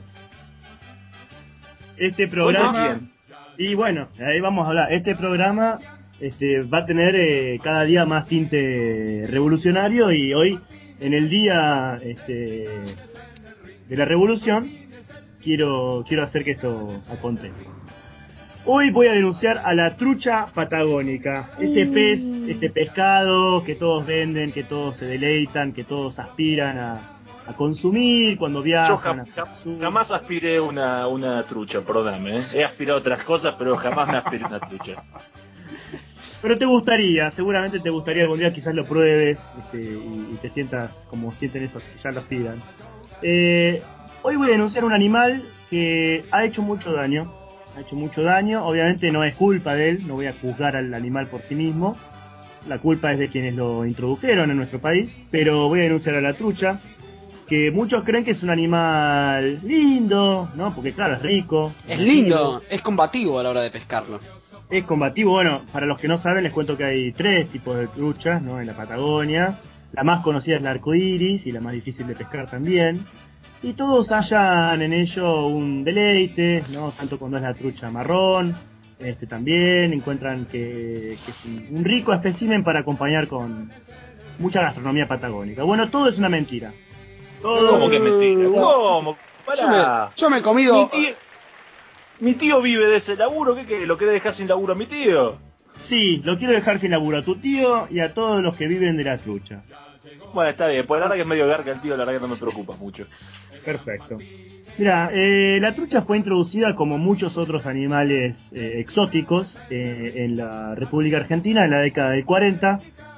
Este programa... Bien. Y bueno, ahí vamos a hablar. Este programa este, va a tener eh, cada día más tinte revolucionario y hoy, en el día este, de la revolución, quiero, quiero hacer que esto acontezca. Hoy voy a denunciar a la trucha patagónica, ese pez, ese pescado que todos venden, que todos se deleitan, que todos aspiran a, a consumir cuando Yo viajan. jam- a jam- sur. jamás aspiré una, una trucha, perdóname. ¿eh? He aspirado a otras cosas, pero jamás me aspiré una trucha. Pero te gustaría, seguramente te gustaría algún día quizás lo pruebes este, y, y te sientas como sienten esos que ya los pidan. Eh, hoy voy a denunciar un animal que ha hecho mucho daño, ha hecho mucho daño, obviamente no es culpa de él, no voy a juzgar al animal por sí mismo, la culpa es de quienes lo introdujeron en nuestro país, pero voy a denunciar a la trucha, que muchos creen que es un animal lindo, ¿no? Porque claro, es rico. Es lindo, es combativo a la hora de pescarlo. Es combativo. Bueno, para los que no saben les cuento que hay tres tipos de truchas, ¿no? En la Patagonia. La más conocida es la arcoíris y la más difícil de pescar también. Y todos hallan en ello un deleite, ¿no? Tanto cuando es la trucha marrón, este también encuentran que, que es un, un rico espécimen para acompañar con mucha gastronomía patagónica. Bueno, todo es una mentira. Todo... ¿Cómo que es mentira? ¿Cómo? Pará. Yo me, yo me he comido... Mi tío, mi tío vive de ese laburo. ¿Qué querés? ¿Lo querés dejar sin laburo a mi tío? Sí, lo quiero dejar sin laburo a tu tío y a todos los que viven de la trucha. Bueno, está bien. Pues la verdad que es medio garca el tío, la verdad que no me preocupa mucho. Perfecto. Mira, eh, la trucha fue introducida como muchos otros animales eh, exóticos eh, en la República Argentina en la década del cuarenta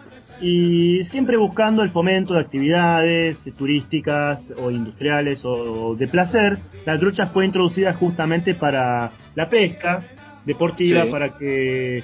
y siempre buscando el fomento de actividades turísticas o industriales o de placer. La trucha fue introducida justamente para la pesca deportiva, sí. Para que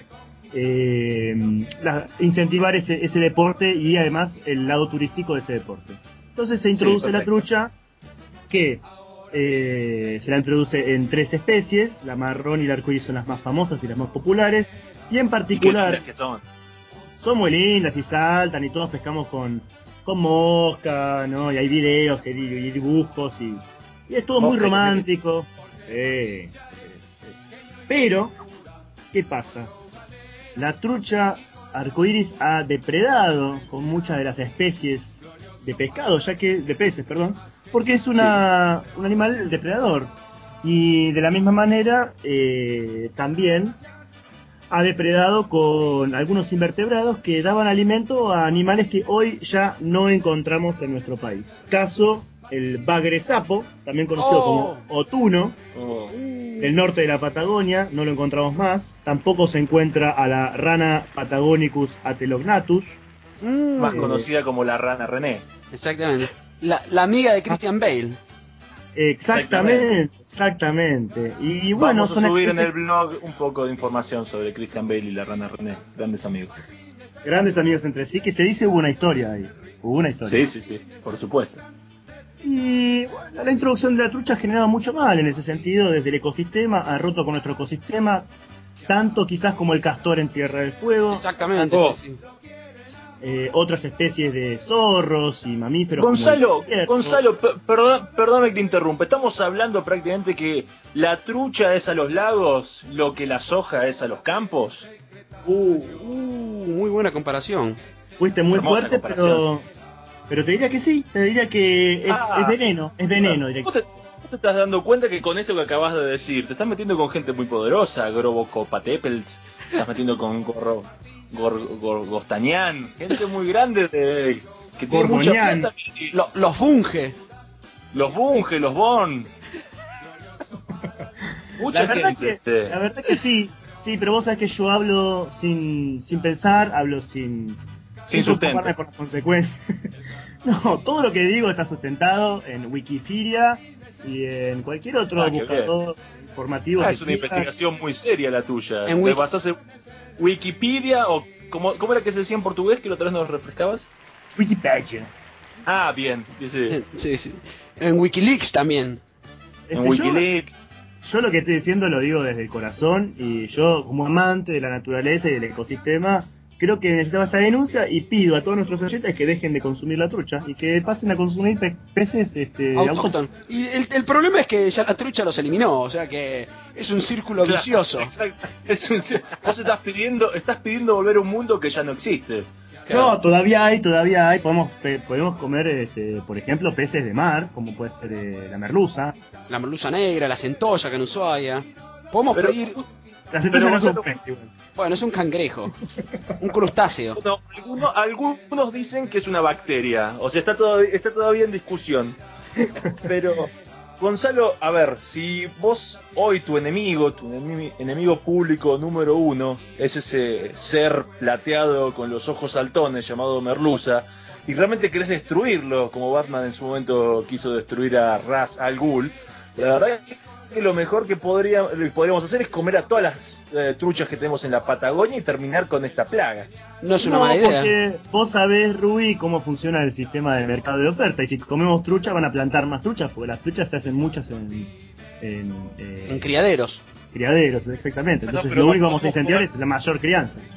eh, la, incentivar ese, ese deporte y además el lado turístico de ese deporte. Entonces se introduce sí, la trucha, que eh, se la introduce en tres especies. La marrón y la arcoíris son las más famosas y las más populares, y en particular... ¿Y qué que son? Son muy lindas y saltan y todos pescamos con, con mosca, ¿no? Y hay videos y, y dibujos y, y es todo mosca, muy romántico. Sí, sí, sí. Pero, ¿qué pasa? La trucha arcoíris ha depredado con muchas de las especies de pescado, ya que de peces, perdón, porque es una sí. un animal depredador. Y de la misma manera, eh, también ha depredado con algunos invertebrados que daban alimento a animales que hoy ya no encontramos en nuestro país. Caso, el bagresapo, también conocido oh. como otuno, oh. del norte de la Patagonia, no lo encontramos más. Tampoco se encuentra a la rana Patagonicus atelognatus, mm. más eh, conocida como la rana René. Exactamente. La, la amiga de Christian Bale. Exactamente, exactamente. Y bueno, vamos a subir especies... en el blog un poco de información sobre Christian Bale y la rana René. Grandes amigos. Grandes amigos entre sí, que se dice hubo una historia ahí. Hubo una historia. Sí, sí, sí, por supuesto. Y bueno, la introducción de la trucha ha generado mucho mal en ese sentido, desde el ecosistema, ha roto con nuestro ecosistema, tanto quizás como el castor en Tierra del Fuego. Exactamente, oh. sí, sí. Eh, otras especies de zorros y mamíferos. Gonzalo, Gonzalo, perdón, perdóname que te interrumpa. Estamos hablando prácticamente que la trucha es a los lagos lo que la soja es a los campos. Uh, uh muy buena comparación. Fuiste muy Hermosa fuerte, pero pero te diría que sí, te diría que es, ah, es veneno, es veneno directo. ¿Vos te, vos te estás dando cuenta que con esto que acabas de decir, te estás metiendo con gente muy poderosa, Grobocopatepels, te estás metiendo con Gorro... Gor, Gor, Gostañán, gente muy grande de, que tiene mucha plata. Lo, los Bunge. Los Bunge, los Bon. Mucha la verdad gente. Que, la verdad que sí, sí, pero vos sabés que yo hablo sin sin pensar, hablo sin... Sin sustento. Por las consecuencias. No, todo lo que digo está sustentado en Wikipedia y en cualquier otro ah, buscador informativo. Ah, que es una quieras. Investigación muy seria la tuya. En ¿Te basás en Wikipedia o cómo, cómo era que se decía en portugués que la otra vez nos refrescabas? Wikipedia. Ah, bien. Sí, sí. sí, sí. En Wikileaks también. Este, en Wikileaks. Yo, yo lo que estoy diciendo lo digo desde el corazón y yo como amante de la naturaleza y del ecosistema creo que necesitaba esta denuncia y pido a todos nuestros oyentes que dejen de consumir la trucha y que pasen a consumir pe- peces este, autóctonos. Y el, el problema es que ya la trucha los eliminó, o sea que es un círculo claro, vicioso. Exacto. Es un, vos estás pidiendo, estás pidiendo volver a un mundo que ya no existe. Claro. No, todavía hay, todavía hay. Podemos pe- podemos comer, este, por ejemplo, peces de mar, como puede ser eh, la merluza. La merluza negra, la centolla que en Ushuaia. Podemos Pero, pedir... La centolla no es un pez, igual. Bueno, es un cangrejo, un crustáceo. No, algunos, algunos dicen que es una bacteria, o sea, está, todo, está todavía en discusión. Pero, Gonzalo, a ver, si vos hoy tu enemigo, tu enemi- enemigo público número uno, es ese ser plateado con los ojos saltones llamado Merluza, y realmente querés destruirlo, como Batman en su momento quiso destruir a Ra's al Ghul, la verdad es que lo mejor que podría, lo que podríamos hacer es comer a todas las eh, truchas que tenemos en la Patagonia y terminar con esta plaga. No es una no, mala idea. Porque vos sabés, Rubí, cómo funciona el sistema de mercado de oferta. Y si comemos trucha, van a plantar más truchas, porque las truchas se hacen muchas en... En, eh, en criaderos. Criaderos, exactamente. Entonces no, lo único que vamos a podemos incentivar comer... es la mayor crianza.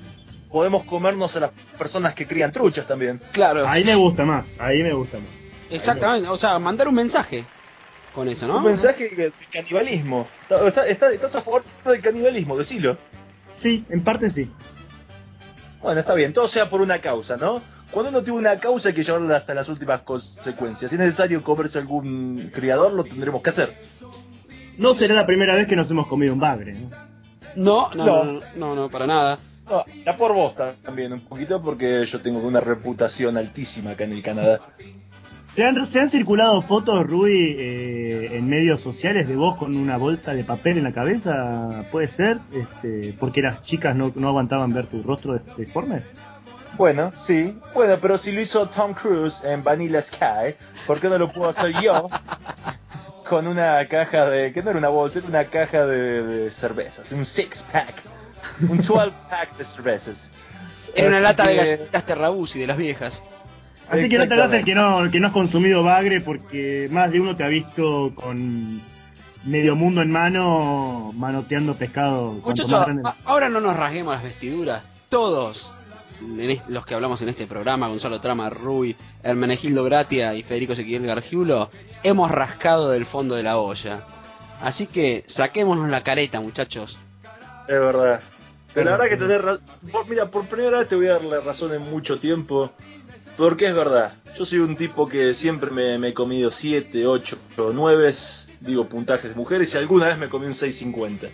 podemos comernos a las personas que crían truchas también. Claro. Ahí me gusta más, ahí me gusta más. Exactamente, o sea, mandar un mensaje con eso, ¿no? Un mensaje de canibalismo. ¿Estás, estás, estás a favor del canibalismo? Decilo. Sí, en parte sí. Bueno, está bien, todo sea por una causa, ¿no? Cuando uno tiene una causa hay que llevarla hasta las últimas consecuencias. Si es necesario comerse algún criador, lo tendremos que hacer. No será la primera vez que nos hemos comido un bagre, ¿no? No, no, No. no, no, no, no, para nada. No, ya por vos también un poquito, porque yo tengo una reputación altísima acá en el Canadá. ¿Se han, se han circulado fotos, Rui, eh, en medios sociales de vos con una bolsa de papel en la cabeza? ¿Puede ser? Este, porque las chicas no, no aguantaban ver tu rostro deforme. Bueno, sí, bueno, pero si lo hizo Tom Cruise en Vanilla Sky, ¿por qué no lo puedo hacer yo? Con una caja de... que no era una bolsa, era una caja de, de cervezas, un six pack, un twelve pack de cervezas. Era una Así lata de que- galletitas Terrabuzzi de las viejas. Así que no te hagas el que no, que no has consumido bagre, porque más de uno te ha visto con medio mundo en mano manoteando pescado. Cuanto Muchachos, más grande. a- ahora no nos rasguemos las vestiduras. Todos en es- los que hablamos en este programa, Gonzalo Trama, Rui, Hermenegildo Gratia y Federico Ezequiel Gargiulo, hemos rascado del fondo de la olla. Así que saquémonos la careta, muchachos. Es verdad. Pero la verdad que tenés razón. Mira, por primera vez te voy a dar la razón en mucho tiempo. Porque es verdad. Yo soy un tipo que siempre me, me he comido siete, ocho, nueve, digo, puntajes de mujeres, y alguna vez me comí un seis cincuenta.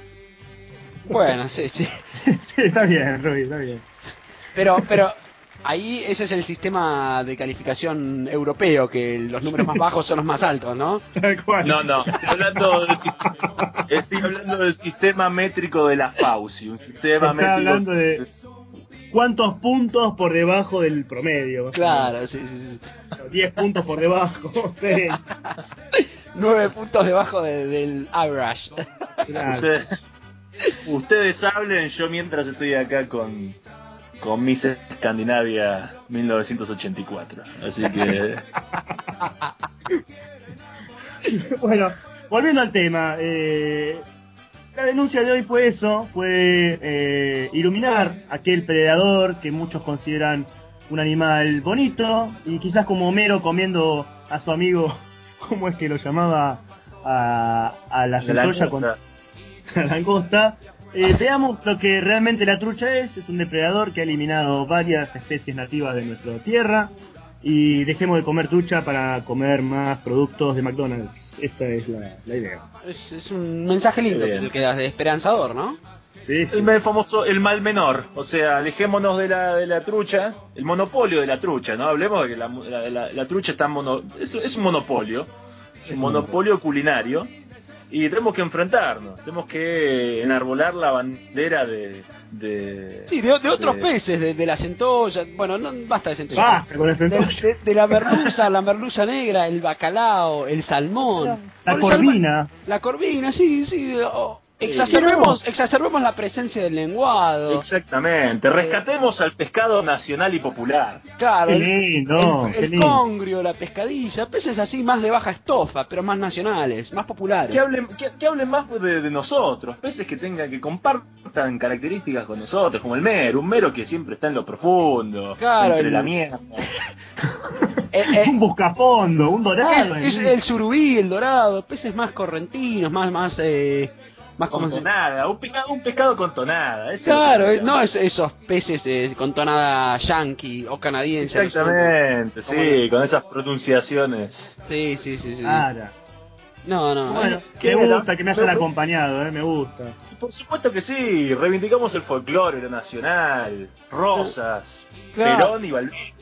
Bueno, sí, sí. Sí, está bien, Rui, está bien. Pero, pero ahí ese es el sistema de calificación europeo, que los números más bajos son los más altos, ¿no? Tal cual. No, no, estoy hablando del, sistema, estoy hablando del sistema métrico de la Fauci. Un sistema Está métrico. hablando de cuántos puntos por debajo del promedio. más o Claro, sí, sí, sí. menos. diez puntos por debajo, seis. Nueve puntos debajo de- del average. Claro. Ustedes, ustedes hablen, yo mientras estoy acá con, con Miss Escandinavia mil novecientos ochenta y cuatro. Así que. Bueno, volviendo al tema, eh, la denuncia de hoy fue eso, fue eh, iluminar aquel predador que muchos consideran un animal bonito, y quizás como Homero comiendo a su amigo, ¿cómo es que lo llamaba? A, a la La centolla con langosta. la langosta. Eh, veamos lo que realmente la trucha es. Es un depredador que ha eliminado varias especies nativas de nuestra tierra. Y dejemos de comer trucha para comer más productos de McDonald's. Esa es la, la idea. Es, es un mensaje lindo Bien. el que das de esperanzador, ¿no? Sí, sí. El, el famoso el mal menor, o sea, alejémonos de la de la trucha, el monopolio de la trucha, ¿no? Hablemos de que la, la, la- la trucha está mono, es, es un monopolio, es un monopolio culinario, y tenemos que enfrentarnos, tenemos que enarbolar la bandera de... de Sí, de, de otros de- peces, de, de la centolla, bueno, no basta de centolla. Basta con el De, centolla. de- de la merluza, la merluza negra, el bacalao, el salmón. La El corvina. salmón- La corvina, sí, sí. oh, exacerbemos, exacerbemos la presencia del lenguado. Exactamente, rescatemos al pescado nacional y popular. Claro, Qué el, lindo, el- qué el lindo. congrio, la pescadilla, peces así más de baja estofa, pero más nacionales, más populares. Que hablen, que, que hablen más de, de nosotros, peces que tengan, que compartan características con nosotros, como el mero, un mero que siempre está en lo profundo, Claro, entre el- la mierda. Eh, eh, Un buscafondo, un dorado. el, es el surubí, el dorado, peces más correntinos, más, más, eh, más como Con tonada, un pescado, un pescado con tonada. ese claro, es eh, lo que no es, esos peces eh, con tonada yankee o canadiense. Exactamente, Como- sí, con esas pronunciaciones. Sí, sí, sí, sí. Cara. No, no. Bueno, eh, me bueno, gusta que me hayan pero- acompañado, eh, me gusta. Por supuesto que sí, reivindicamos el folclore, lo nacional, Rosas, Claro. Perón y Balbín.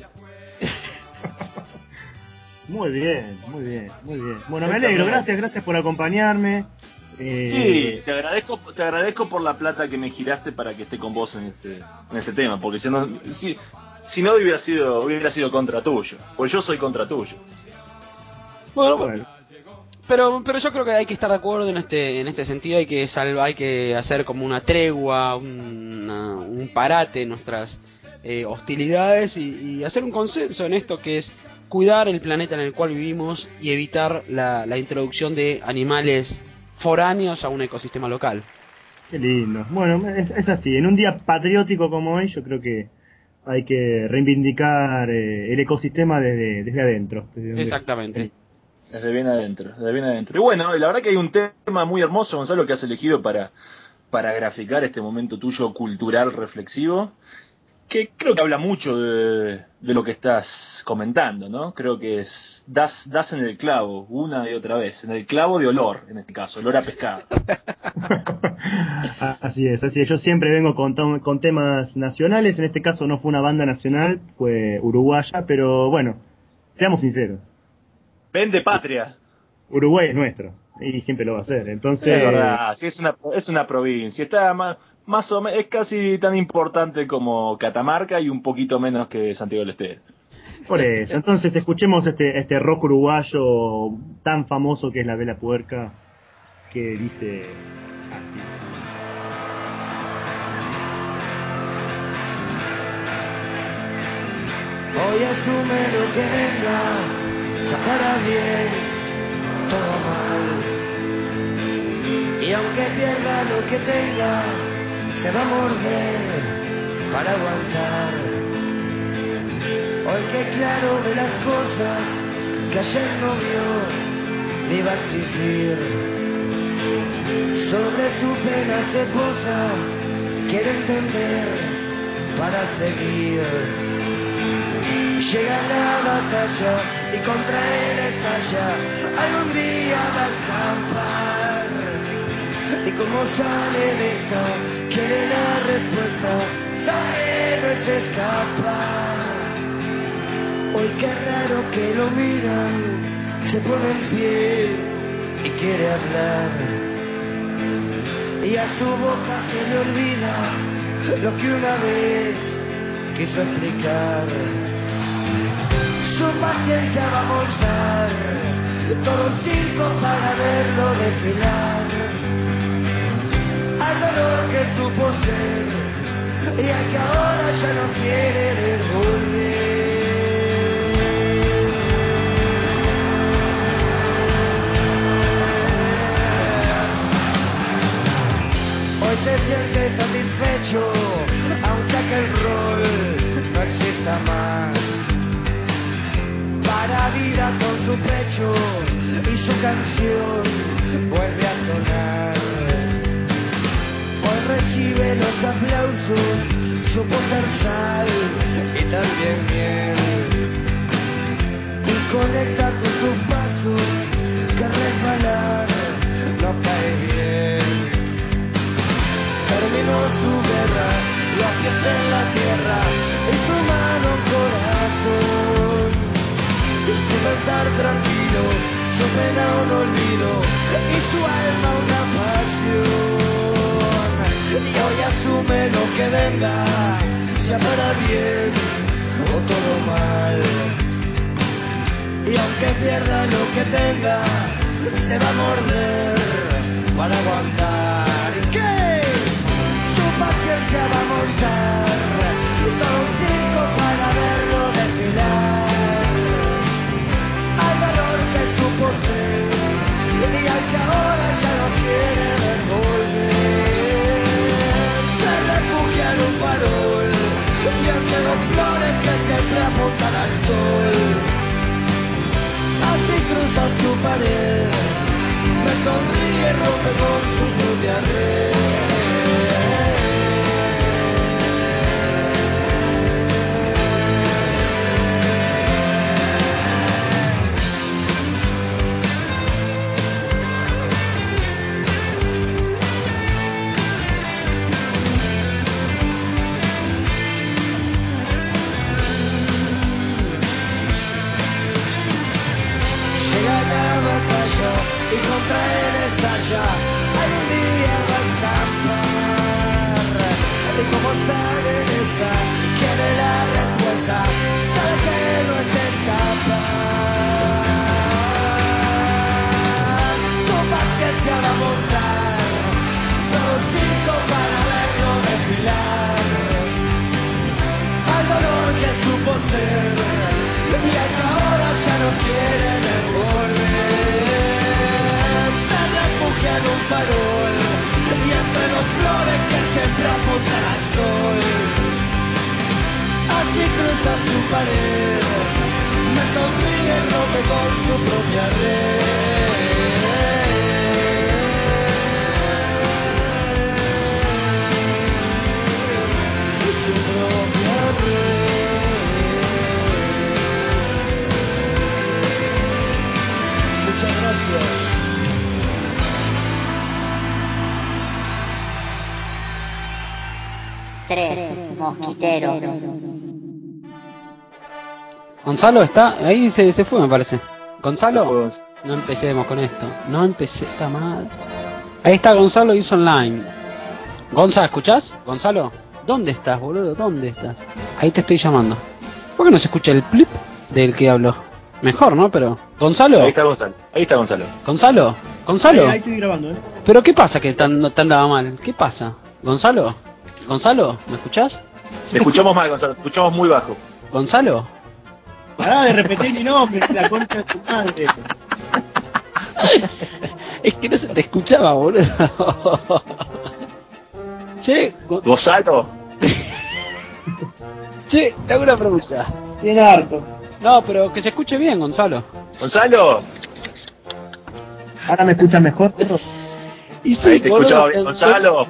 Muy bien, muy bien, muy bien. Bueno, me Exactamente. alegro, gracias, gracias por acompañarme. Eh, Sí, te agradezco, te agradezco por la plata que me giraste para que esté con vos en este, en este tema, porque si no, si, si no hubiera sido, hubiera sido contra tuyo, pues yo soy contra tuyo. Bueno, bueno. pero, pero yo creo que hay que estar de acuerdo en este, en este sentido. Hay que salvar, hay que hacer como una tregua, una- un parate en nuestras eh, hostilidades y, y hacer un consenso en esto que es cuidar el planeta en el cual vivimos y evitar la, la introducción de animales foráneos a un ecosistema local. Qué lindo. Bueno, es, es así. En un día patriótico como hoy, yo creo que hay que reivindicar eh, el ecosistema desde, desde adentro. Desde donde... Exactamente. Desde bien adentro, desde bien adentro. Y bueno, la verdad que hay un tema muy hermoso, Gonzalo, que has elegido para, para graficar este momento tuyo cultural reflexivo, que creo que habla mucho de, de lo que estás comentando, ¿no? Creo que es, das, das en el clavo, una y otra vez, en el clavo de olor, en este caso, olor a pescado. Así es, así es. Yo siempre vengo con, to- con temas nacionales, en este caso no fue una banda nacional, fue uruguaya, pero bueno, seamos sinceros. Vende patria. Uruguay es nuestro, y siempre lo va a ser, entonces... Es verdad, sí, es una, es una provincia, está más, más o menos, es casi tan importante como Catamarca y un poquito menos que Santiago del Estero. Por eso, entonces escuchemos este, este rock uruguayo tan famoso que es la Vela Puerca, que dice así. Hoy asume lo que venga, sacará bien, todo mal. Y aunque pierda lo que tenga, se va a morder para aguantar. Hoy que claro ve las cosas que ayer no vio, ni va a exigir. Sobre su pena se posa, quiere entender para seguir. Llega la batalla y contra él estalla, algún día va a escapar. Y como sale de esta, quiere la respuesta, sabe no es escapar. Hoy qué raro que lo miran, se pone en pie y quiere hablar. Y a su boca se le olvida lo que una vez quiso explicar. Su paciencia va a montar todo un circo para verlo desfilar. Al dolor que supo ser y al que ahora ya no quiere devolver. Hoy se siente satisfecho, aunque aquel rol no exista más. Para vida con su pecho y su canción vuelve a sonar. Hoy recibe los aplausos, supo ser sal y también miel. Y conecta con tus pasos, que resbalar no cae bien. Terminó su guerra, los pies en la tierra y su mano corazón. Su pensar tranquilo, su pena un olvido y su alma una pasión. Y hoy asume lo que venga, sea para bien o todo mal. Y aunque pierda lo que tenga, se va a morder para aguantar. ¿Y qué? Su paciencia va a montar todo un circo para verlo desfilar. Por ser, y al que ahora ya no quiere devolver, se refugia en un farol y entre dos flores que siempre apuntan al sol. Así cruza su pared, me sonríe, rompe con su propia red. Y contra él estalla, algún día va a escapar. Y como sale de esta, quiere la respuesta, sabe que no es escapar. Su paciencia va a montar todo un circo para verlo desfilar. Al dolor que supo ser y al que ahora ya no quiere devolver. En un farol y entre los gracias. Tres mosquiteros. Gonzalo está, ahí se, se fue me parece. Gonzalo, Se no empecemos con esto, no empecé, está mal. Ahí está Gonzalo, hizo online. Gonzalo, ¿escuchás? Gonzalo, ¿dónde estás, boludo? ¿Dónde estás? Ahí te estoy llamando. ¿Por qué no se escucha el plip del que hablo? Mejor, ¿no? Pero, Gonzalo. Ahí está Gonzalo. Ahí está Gonzalo. Gonzalo, Gonzalo. Ahí, ahí estoy grabando, ¿eh? ¿Pero qué pasa que tan, tan andaba mal? ¿Qué pasa? ¿Gonzalo? ¿Gonzalo? ¿Me escuchás? Te escuchamos mal, Gonzalo. Te escuchamos muy bajo. ¿Gonzalo? Pará de repetir mi nombre, la concha de tu madre. Es que no se te escuchaba, boludo. Che, Go- Gonzalo. che, te hago una pregunta. Bien harto. No, pero que se escuche bien, Gonzalo. Gonzalo. ¿Ahora me escuchan mejor, perro? Y sí, Ahí te boludo, escuchaba bien, eh, Gonzalo.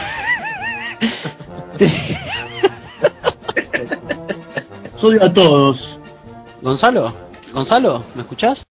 Los odio a todos. Gonzalo, Gonzalo, ¿me escuchás?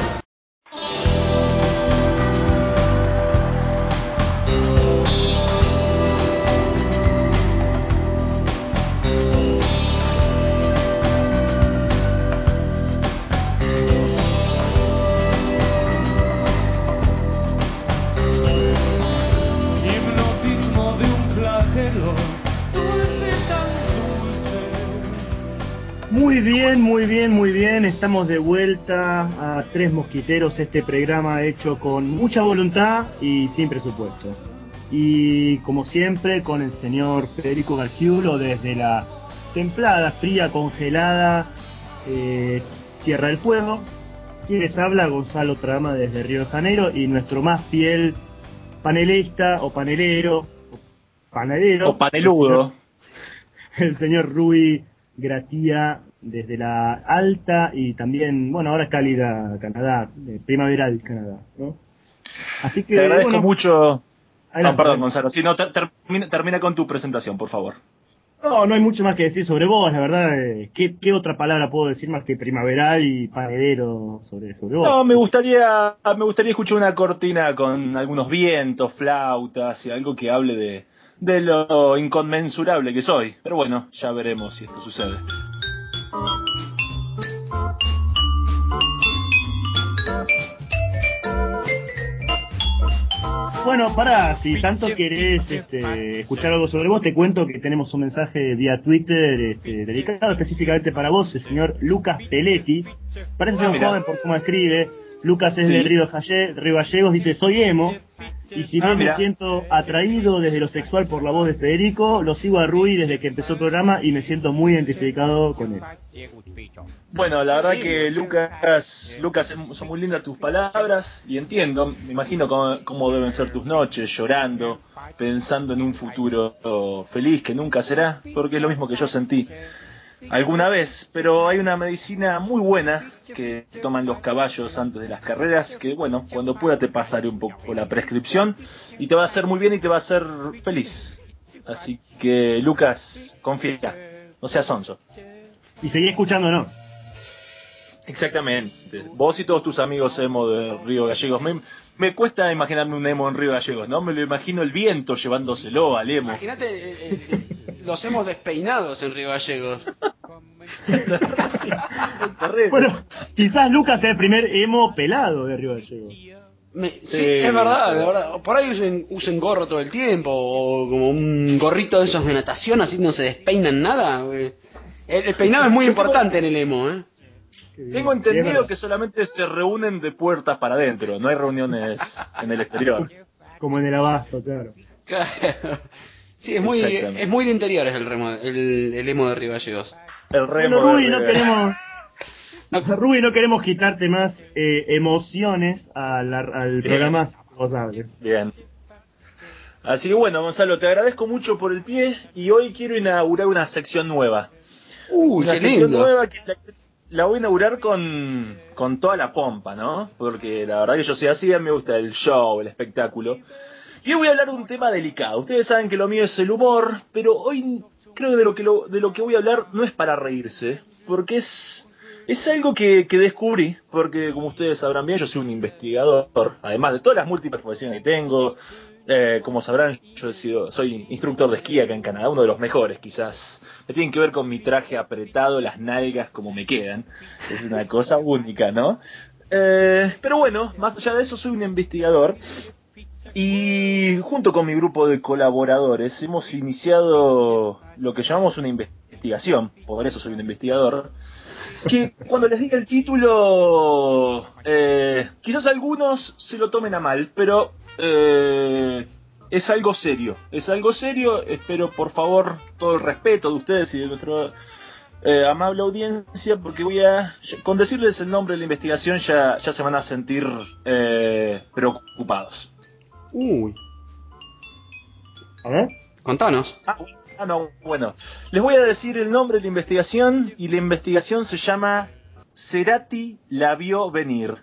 Hipnotismo de un flagelo, dulce tan dulce. Muy bien, muy bien, muy bien. Estamos de vuelta a Tres Mosquiteros, este programa hecho con mucha voluntad y sin presupuesto. Y como siempre, con el señor Federico Gargiulo desde la templada, fría, congelada eh, Tierra del Fuego. Quien les habla, Gonzalo Trama desde Río de Janeiro, y nuestro más fiel panelista o panelero, o panelero, O paneludo. el señor Rui Gratía desde la alta y también, bueno, ahora cálida Canadá, eh, primaveral Canadá, ¿no? Así que, Te agradezco bueno, mucho. adelante, Ah, perdón, adelante. Gonzalo. Si no, ter- termina, termina con tu presentación, por favor. No, no hay mucho más que decir sobre vos, la verdad. eh, ¿qué, ¿Qué otra palabra puedo decir más que primaveral y panelero sobre, sobre vos? No, me gustaría, me gustaría escuchar una cortina con algunos vientos, flautas y algo que hable de, de lo inconmensurable que soy. Pero bueno, ya veremos si esto sucede. Bueno, pará, si tanto querés este, escuchar algo sobre vos, te cuento que tenemos un mensaje vía Twitter este, dedicado específicamente para vos, el señor Lucas Peletti. Parece ser Ah, un mira. joven por cómo escribe. Lucas es Sí. de Río, Jalle- Río Gallegos, dice, soy emo, y si Ah, bien me mira. siento atraído desde lo sexual por la voz de Federico, lo sigo a Rui desde que empezó el programa y me siento muy identificado con él. Bueno, la verdad que Lucas, Lucas, son muy lindas tus palabras y entiendo, me imagino cómo, cómo deben ser tus noches, llorando, pensando en un futuro feliz que nunca será, porque es lo mismo que yo sentí alguna vez, pero hay una medicina muy buena que toman los caballos antes de las carreras, que bueno, cuando pueda te pasaré un poco la prescripción y te va a hacer muy bien y te va a hacer feliz. Así que Lucas, confía, no seas sonso. Y seguí escuchando, ¿no? Exactamente. Vos y todos tus amigos emo de Río Gallegos. Me, me cuesta imaginarme un emo en Río Gallegos, ¿no? Me lo imagino el viento llevándoselo al emo. Imagínate, eh, eh, los hemos despeinados en Río Gallegos. Terrible. Bueno, quizás Lucas sea el primer emo pelado de Río Gallegos. Me- sí, Sí, es verdad, sí. de verdad. Por ahí usen, usen gorro todo el tiempo, o como un gorrito de esos de natación, así no se despeinan nada. güey. El, el peinado es muy importante en el emo, ¿eh? Tengo Sí, es entendido verdad. que solamente se reúnen de puertas para adentro, no hay reuniones en el exterior. Como en el abasto, claro. Claro. Sí, es muy, Exactamente. es muy de interiores el, remo, el, el emo de Río Gallegos. El remo Bueno, Rui, de no Río- queremos, no, Rui, no queremos quitarte más eh, emociones a la- al Bien. programa, si vos hables. Bien. Así que bueno, Gonzalo, te agradezco mucho por el pie y hoy quiero inaugurar una sección nueva. Uy, Una qué sección lindo. nueva que la, la voy a inaugurar con, con toda la pompa, ¿no? Porque la verdad que yo soy así, me gusta el show, el espectáculo. Y hoy voy a hablar de un tema delicado. Ustedes saben que lo mío es el humor, pero hoy creo que de lo que, lo, de lo que voy a hablar no es para reírse, porque es Es algo que, que descubrí, porque como ustedes sabrán bien, yo soy un investigador, además de todas las múltiples profesiones que tengo. Eh, como sabrán, yo he sido, soy instructor de esquí acá en Canadá, uno de los mejores quizás. Me tienen que ver con mi traje apretado, las nalgas como me quedan. Es una cosa única, ¿no? Eh, pero bueno, más allá de eso, soy un investigador. Y junto con mi grupo de colaboradores hemos iniciado lo que llamamos una investigación, por eso soy un investigador, que cuando les diga el título, eh, quizás algunos se lo tomen a mal, pero eh, es algo serio, es algo serio, espero por favor todo el respeto de ustedes y de nuestra eh, amable audiencia, porque voy a, con decirles el nombre de la investigación ya, ya se van a sentir eh, preocupados. Uy. A ver. Contanos. Ah, ah, no, bueno. Les voy a decir el nombre de la investigación y la investigación se llama Cerati la vio venir.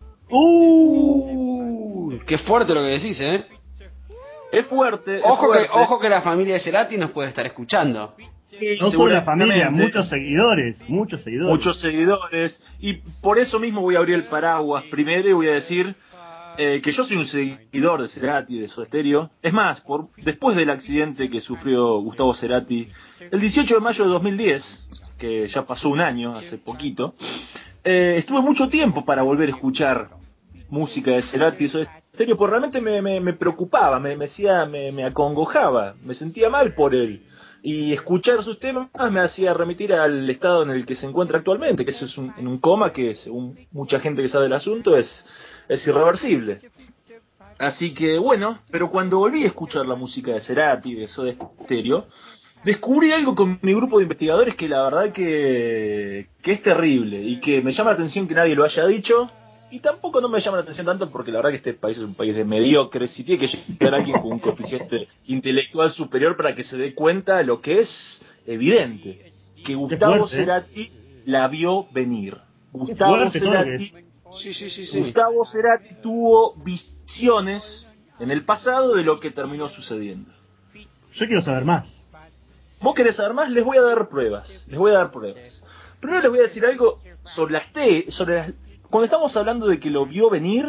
Uh, qué fuerte lo que decís, ¿eh? Es fuerte. Ojo es que, fuerte. ojo que la familia de Cerati nos puede estar escuchando. Sí, No solo la familia, seguramente. muchos seguidores, muchos seguidores. Muchos seguidores. Y por eso mismo voy a abrir el paraguas primero y voy a decir eh, que yo soy un seguidor de Cerati, de Soda Stereo. Es más, por, después del accidente que sufrió Gustavo Cerati el dieciocho de mayo de dos mil diez, que ya pasó un año, hace poquito, eh, estuve mucho tiempo para volver a escuchar música de Cerati y Soda Stereo, porque realmente me, me, me preocupaba, me, me, hacía, me, me acongojaba, me sentía mal por él. Y escuchar sus temas me hacía remitir al estado en el que se encuentra actualmente, que eso es un, en un coma que, según mucha gente que sabe del asunto, es, es irreversible. Así que bueno, pero cuando volví a escuchar la música de Cerati, de Soda Stereo, descubrí algo con mi grupo de investigadores que la verdad que, que es terrible y que me llama la atención que nadie lo haya dicho. Y tampoco no me llama la atención tanto porque la verdad que este país es un país de mediocres y tiene que llegar alguien con un coeficiente intelectual superior para que se dé cuenta de lo que es evidente, que Gustavo fuerte, ¿eh? Cerati la vio venir. Qué Gustavo fuerte todo lo que Cerati, Sí, sí, sí, sí. Gustavo Cerati tuvo visiones en el pasado de lo que terminó sucediendo. Yo quiero saber más. ¿Vos querés saber más? Les voy a dar pruebas. Les voy a dar pruebas. Primero les voy a decir algo sobre las te sobre las cuando estamos hablando de que lo vio venir,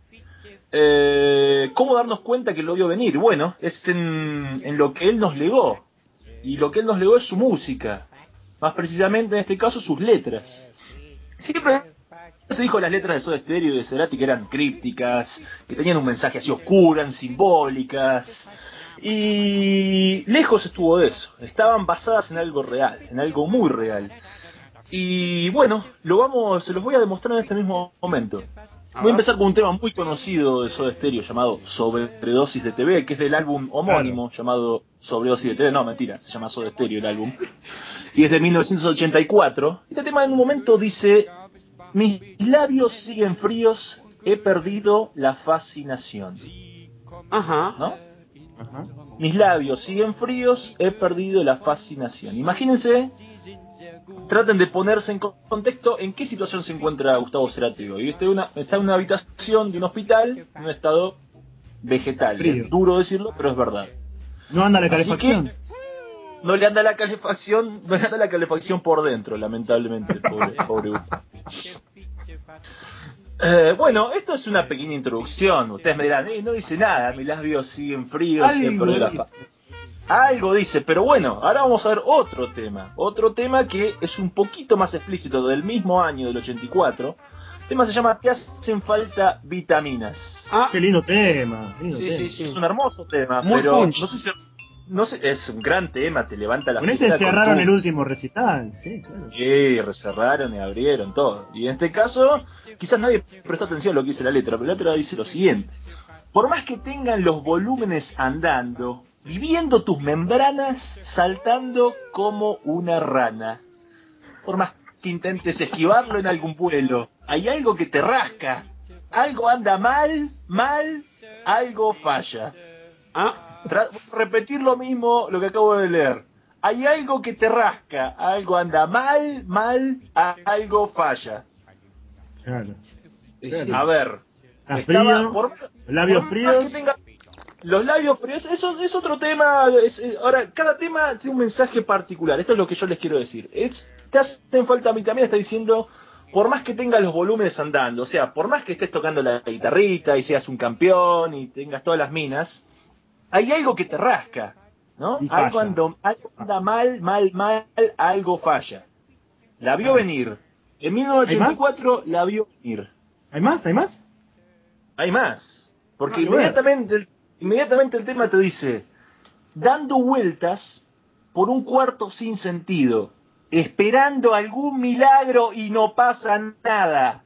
eh, ¿cómo darnos cuenta que lo vio venir? Bueno, es en, en lo que él nos legó. Y lo que él nos legó es su música. Más precisamente, en este caso, sus letras. Siempre se dijo las letras de Soda Stereo y de Cerati que eran crípticas, que tenían un mensaje así oscuro, eran simbólicas. Y lejos estuvo de eso. Estaban basadas en algo real, en algo muy real. Y bueno, lo vamos, se los voy a demostrar en este mismo momento. Voy a empezar con un tema muy conocido de Soda Stereo llamado Sobredosis de T V, que es del álbum homónimo claro. llamado Sobredosis de T V. No, mentira, se llama Soda Stereo el álbum. Y es de mil novecientos ochenta y cuatro. Este tema en un momento dice: mis labios siguen fríos, he perdido la fascinación. Ajá. ¿No? Ajá. Mis labios siguen fríos, he perdido la fascinación. Imagínense, traten de ponerse en contexto en qué situación se encuentra Gustavo Cerati hoy. Está en una, está en una habitación de un hospital en un estado vegetal. Frío. Es duro decirlo, pero es verdad. No anda la calefacción. Así que no le anda la calefacción, no le anda la calefacción por dentro, lamentablemente, pobre, pobre Gustavo. Eh, bueno, esto es una pequeña introducción. Ustedes me dirán, eh, no dice nada, mis labios siguen fríos, siempre de la fa- Algo dice, pero bueno, ahora vamos a ver otro tema. Otro tema que es un poquito más explícito, del mismo año, del ochenta y cuatro. El tema se llama Te hacen falta vitaminas. Ah, qué lindo tema. Lindo sí, tema. sí, sí. Es un hermoso tema, Muy pero punch. no sé si... No sé, es un gran tema, te levanta la Con ese fiesta cerraron tu- el último recital. Sí, claro. Sí, recerraron y abrieron todo. Y en este caso, quizás nadie prestó atención a lo que dice la letra, pero la letra dice lo siguiente: por más que tengan los volúmenes andando, viviendo tus membranas, saltando como una rana. Por más que intentes esquivarlo en algún vuelo, hay algo que te rasca. Algo anda mal, mal, algo falla. Ah, Tra- repetir lo mismo, lo que acabo de leer. Hay algo que te rasca, algo anda mal, mal, a- algo falla. Claro. sí. A ver, Está estaba frío, por, labios por más fríos. que tenga los labios fríos, eso es otro tema. Es, eh, ahora, cada tema tiene un mensaje particular. Esto es lo que yo les quiero decir. Es, te hacen falta vitaminas, está diciendo por más que tengas los volúmenes andando, o sea, por más que estés tocando la guitarrita y seas un campeón y tengas todas las minas, hay algo que te rasca, ¿no? Y falla. Algo, ando, algo anda mal, mal, mal, algo falla. La vio venir. En mil novecientos ochenta y cuatro la vio venir. ¿Hay más? ¿Hay más? Hay más. Porque Ah, inmediatamente, el, inmediatamente el tema te dice, dando vueltas por un cuarto sin sentido, esperando algún milagro y no pasa nada.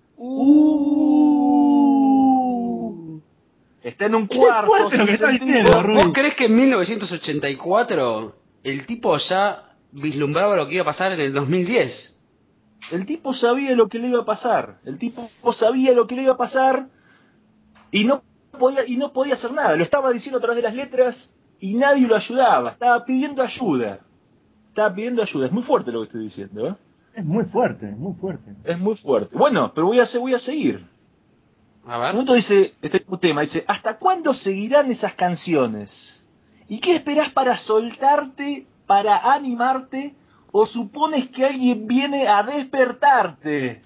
Uh. Está en un cuarto fuerte lo que sin está sentido. diciendo, ¿Vos, Rui. vos creés que en mil novecientos ochenta y cuatro el tipo ya vislumbraba lo que iba a pasar en el dos mil diez? El tipo sabía lo que le iba a pasar. El tipo sabía lo que le iba a pasar y no podía y no podía hacer nada. Lo estaba diciendo a través de las letras y nadie lo ayudaba. Estaba pidiendo ayuda. Estaba pidiendo ayuda. Es muy fuerte lo que estoy diciendo, ¿eh? Es muy fuerte, muy fuerte. Es muy fuerte. Bueno, pero voy a voy a seguir. A ver. Entonces dice este tema dice, ¿hasta cuándo seguirán esas canciones? ¿Y qué esperás para soltarte, para animarte? ¿O supones que alguien viene a despertarte?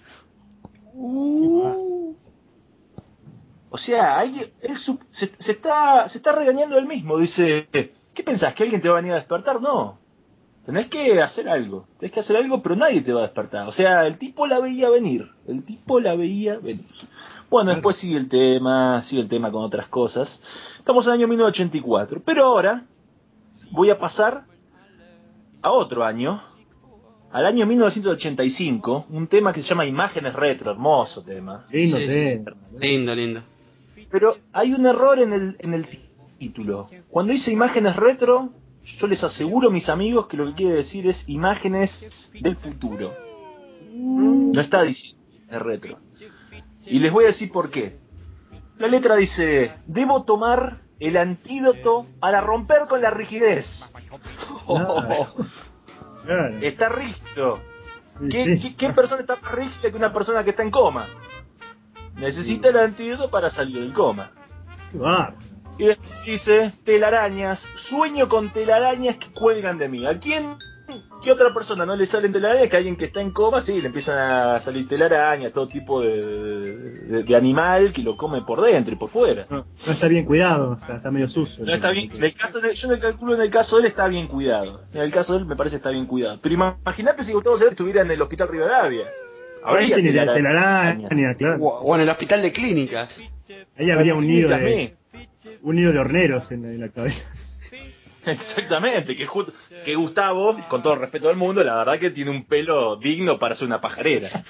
Uh. O sea, alguien, él su, se, se, está, se está regañando él mismo. Dice, ¿qué pensás? ¿Que alguien te va a venir a despertar? No. Tenés que hacer algo. Tenés que hacer algo, pero nadie te va a despertar. O sea, el tipo la veía venir. El tipo la veía venir. Bueno, después sigue el tema, sigue el tema con otras cosas. Estamos en el año mil novecientos ochenta y cuatro. Pero ahora voy a pasar a otro año. Al año mil novecientos ochenta y cinco, un tema que se llama Imágenes Retro, hermoso tema. Lindo, Sí, sí, sí, sí. Lindo, lindo. Pero hay un error en el, en el título. Cuando dice Imágenes Retro, yo les aseguro, mis amigos, que lo que quiere decir es Imágenes del futuro. No está diciendo es retro. Y les voy a decir por qué. La letra dice, debo tomar el antídoto para romper con la rigidez. Claro. Claro. Está rígido. Sí, ¿Qué, sí. qué, ¿Qué persona está más rígida que una persona que está en coma? Necesita el antídoto para salir del coma. Qué bárbaro. Y después dice, telarañas, sueño con telarañas que cuelgan de mí. ¿A quién? ¿Qué otra persona no le salen telarañas? Que alguien que está en coma, sí, le empiezan a salir telarañas, todo tipo de, de, de animal que lo come por dentro y por fuera. No, no está bien cuidado, está, está medio sucio. No está bien, en el caso de, yo me calculo en el caso de él está bien cuidado. En el caso de él me parece está bien cuidado. Pero imagínate si Gustavo Cerati estuviera en el hospital Rivadavia. Ahí tiene telarañas. telaraña, claro. O, o en el hospital de clínicas. Ahí habría un nido de, También. un nido de horneros en, en la cabeza. Exactamente, que, ju- que Gustavo, con todo el respeto del mundo, la verdad que tiene un pelo digno para ser una pajarera.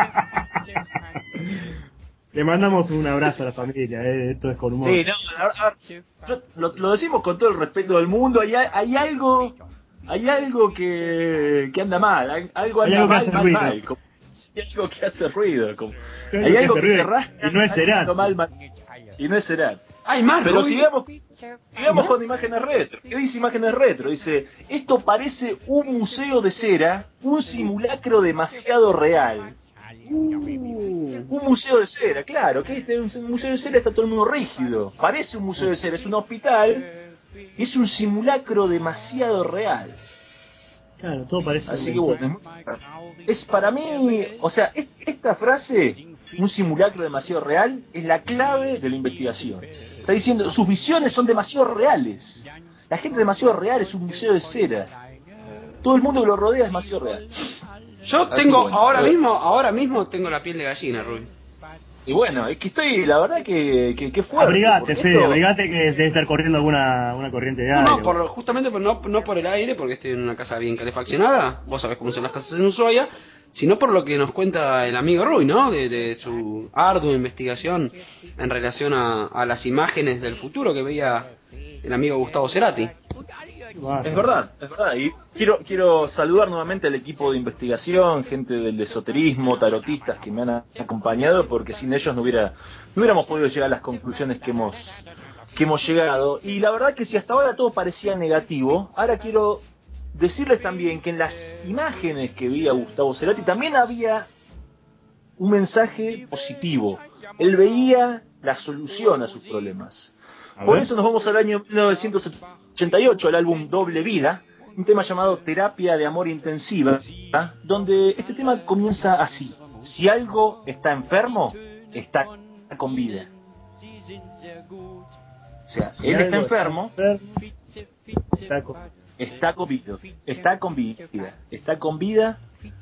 Le mandamos un abrazo a la familia, eh, esto es con humor. Sí, no, a ver, a ver, yo- lo, lo decimos con todo el respeto del mundo, hay, hay algo hay algo que, que anda mal, hay, algo Hay anda algo que mal, hace mal, ruido. mal, como- hay algo que hace ruido, como- Hay hay algo hace que ruido, te rasca, y no es algo Cerati. mal, mal, y no es Cerati. Hay más, Pero Rui. sigamos, sigamos ¿Más? con imágenes retro. ¿Qué dice imágenes retro? Dice, esto parece un museo de cera, un simulacro demasiado real. Uh, un museo de cera, claro, que este es un museo de cera, está todo el mundo rígido. Parece un museo de cera, es un hospital, es un simulacro demasiado real. Claro, todo parece. Así que bueno, es para mí, o sea, es- esta frase, un simulacro demasiado real, es la clave de la investigación. Está diciendo, sus visiones son demasiado reales. La gente demasiado real es un museo de cera. Todo el mundo que lo rodea es demasiado real. Yo Así tengo, bueno, ahora eh. mismo, ahora mismo tengo la piel de gallina, Rui. Y bueno, es que estoy, la verdad que, que, que fuerte. Abrigate, porque Fede, esto- abrigate que debe estar corriendo alguna una corriente de No, aire. no, por, justamente por, no, no por el aire, porque estoy en una casa bien calefaccionada, vos sabés cómo son las casas en Ushuaia, sino por lo que nos cuenta el amigo Rui, ¿no? De, de su ardua investigación en relación a, a las imágenes del futuro que veía el amigo Gustavo Cerati. Es verdad, es verdad. Y quiero quiero saludar nuevamente al equipo de investigación, gente del esoterismo, tarotistas que me han acompañado, porque sin ellos no hubiera no hubiéramos podido llegar a las conclusiones que hemos que hemos llegado. Y la verdad que si hasta ahora todo parecía negativo, ahora quiero decirles también que en las imágenes que veía Gustavo Cerati también había un mensaje positivo. Él veía la solución a sus problemas. A Por ver. eso nos vamos al año mil novecientos ochenta y ocho, al álbum Doble Vida, un tema llamado Terapia de Amor Intensiva, donde este tema comienza así. si algo está enfermo, está con vida. O sea, Si él está algo enfermo, está con... está con vida, está con vida, está con vida.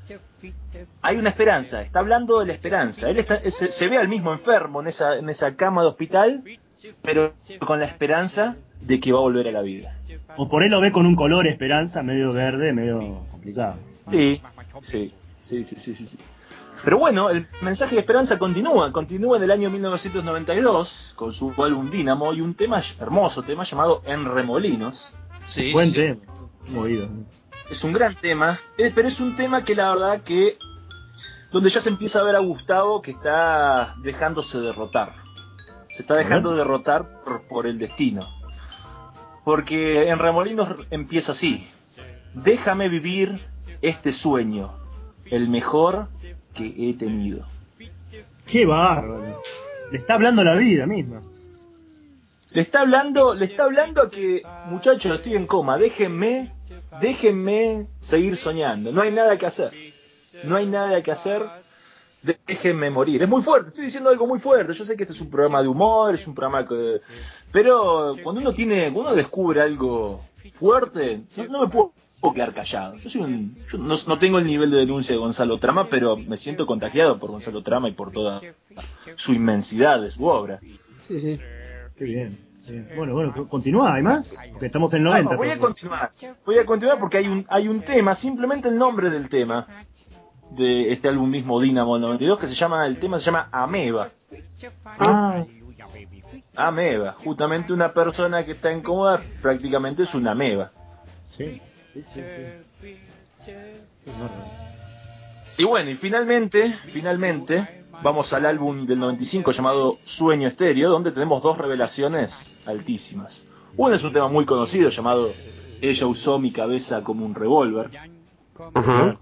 Hay una esperanza, está hablando de la esperanza. Él está, se, se ve al mismo enfermo en esa, en esa cama de hospital, pero con la esperanza de que va a volver a la vida. O por él lo ve con un color esperanza medio verde, medio complicado. Sí, sí, sí, sí, sí, sí, sí. Pero bueno, el mensaje de esperanza continúa, continúa en el año mil novecientos noventa y dos con su álbum Dínamo y un tema hermoso, tema llamado En Remolinos. Sí, Buen sí. tema, movido. Es un gran tema, eh, pero es un tema que la verdad que donde ya se empieza a ver a Gustavo que está dejándose derrotar. Se está dejando derrotar por, por el destino. Porque en Remolinos empieza así: déjame vivir este sueño, el mejor que he tenido. Qué bárbaro. Le está hablando la vida misma. Le está hablando, le está hablando a que, muchachos, estoy en coma, déjenme, déjenme seguir soñando. No hay nada que hacer. No hay nada que hacer. Déjenme morir. Es muy fuerte, estoy diciendo algo muy fuerte. Yo sé que este es un programa de humor, es un programa que... Pero cuando uno tiene, cuando uno descubre algo fuerte, no, no me puedo quedar callado. Yo soy un, yo no, no tengo el nivel de denuncia de Gonzalo Trama, pero me siento contagiado por Gonzalo Trama y por toda su inmensidad de su obra. Sí, sí. Qué bien. bien. Bueno, bueno, continúa, ¿hay más? Porque estamos en noventa. No, voy a continuar. Voy a continuar porque hay un, hay un tema, simplemente el nombre del tema de este álbum mismo Dínamo del noventa y dos, que se llama, el tema se llama Ameba. Ah, Ameba, justamente una persona que está incómoda prácticamente es una ameba. sí, sí, sí. sí. Qué bárbaro. Y bueno, y finalmente, finalmente, vamos al álbum del noventa y cinco llamado Sueño Estéreo, donde tenemos dos revelaciones altísimas. Una es un tema muy conocido llamado Ella usó mi cabeza como un revólver. Ajá.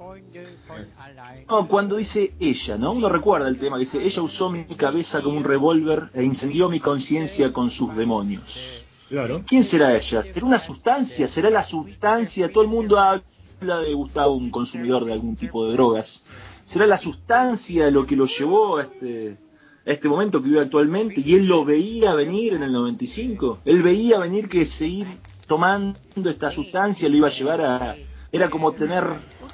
No, cuando dice ella, ¿no? Uno recuerda el tema que dice: ella usó mi cabeza como un revólver e incendió mi conciencia con sus demonios. Claro. ¿Quién será ella? ¿Será una sustancia? ¿Será la sustancia? Todo el mundo habla de Gustavo, un consumidor de algún tipo de drogas. ¿Será la sustancia lo que lo llevó a este, a este momento que vive actualmente? ¿Y él lo veía venir en el noventa y cinco? ¿Él veía venir que seguir tomando esta sustancia lo iba a llevar a... Era como tener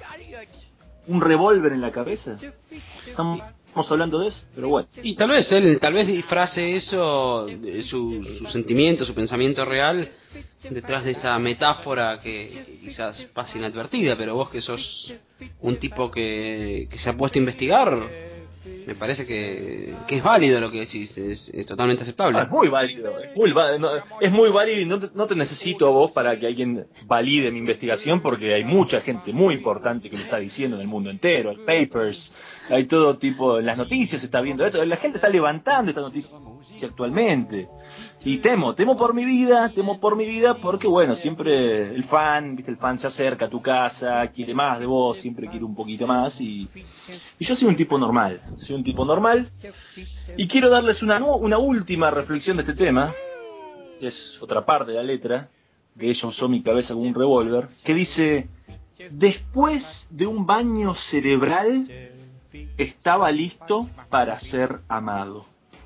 un revólver en la cabeza? Estamos hablando de eso, pero bueno. Y tal vez él, tal vez disfrace eso, de su, su sentimiento, su pensamiento real, detrás de esa metáfora que, que quizás pase inadvertida, pero vos que sos un tipo que, que se ha puesto a investigar, me parece que, que es válido lo que decís, es, es totalmente aceptable. Ah, es muy válido, es muy, va- no, es muy válido y no te, no te necesito a vos para que alguien valide mi investigación, porque hay mucha gente muy importante que lo está diciendo en el mundo entero. Hay papers, hay todo tipo, en las noticias se está viendo esto, la gente está levantando esta noticia actualmente. Y temo, temo por mi vida, temo por mi vida porque bueno, siempre el fan, viste, el fan se acerca a tu casa, quiere más de vos, siempre quiere un poquito más y, y yo soy un tipo normal, soy un tipo normal y quiero darles una, una última reflexión de este tema, que es otra parte de la letra, que ella usó mi cabeza como un revólver, que dice: después de un baño cerebral estaba listo para ser amado.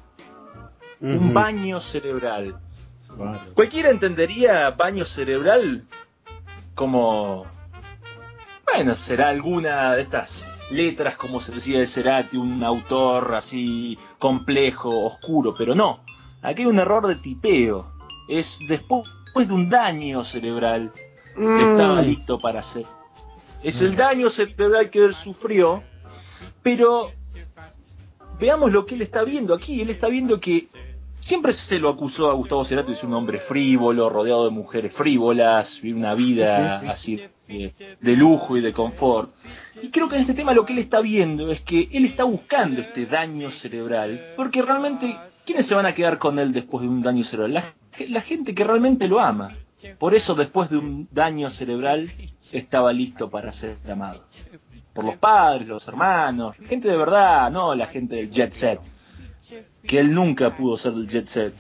Un baño cerebral. Bárbaro. Cualquiera entendería baño cerebral como, bueno, será alguna de estas letras, como se decía de Cerati, un autor así complejo, oscuro, pero no. Aquí hay un error de tipeo. Es después de un daño cerebral que estaba listo para hacer. Es el daño cerebral que él sufrió, pero veamos lo que él está viendo aquí. Él está viendo que siempre se lo acusó a Gustavo Cerati de ser un hombre frívolo, rodeado de mujeres frívolas, vivir una vida así de, de lujo y de confort. Y creo que en este tema lo que él está viendo es que él está buscando este daño cerebral, porque realmente, ¿quiénes se van a quedar con él después de un daño cerebral? La, la gente que realmente lo ama. Por eso, después de un daño cerebral, estaba listo para ser amado. Por los padres, los hermanos, gente de verdad, no la gente del jet set. Que él nunca pudo ser del jet set.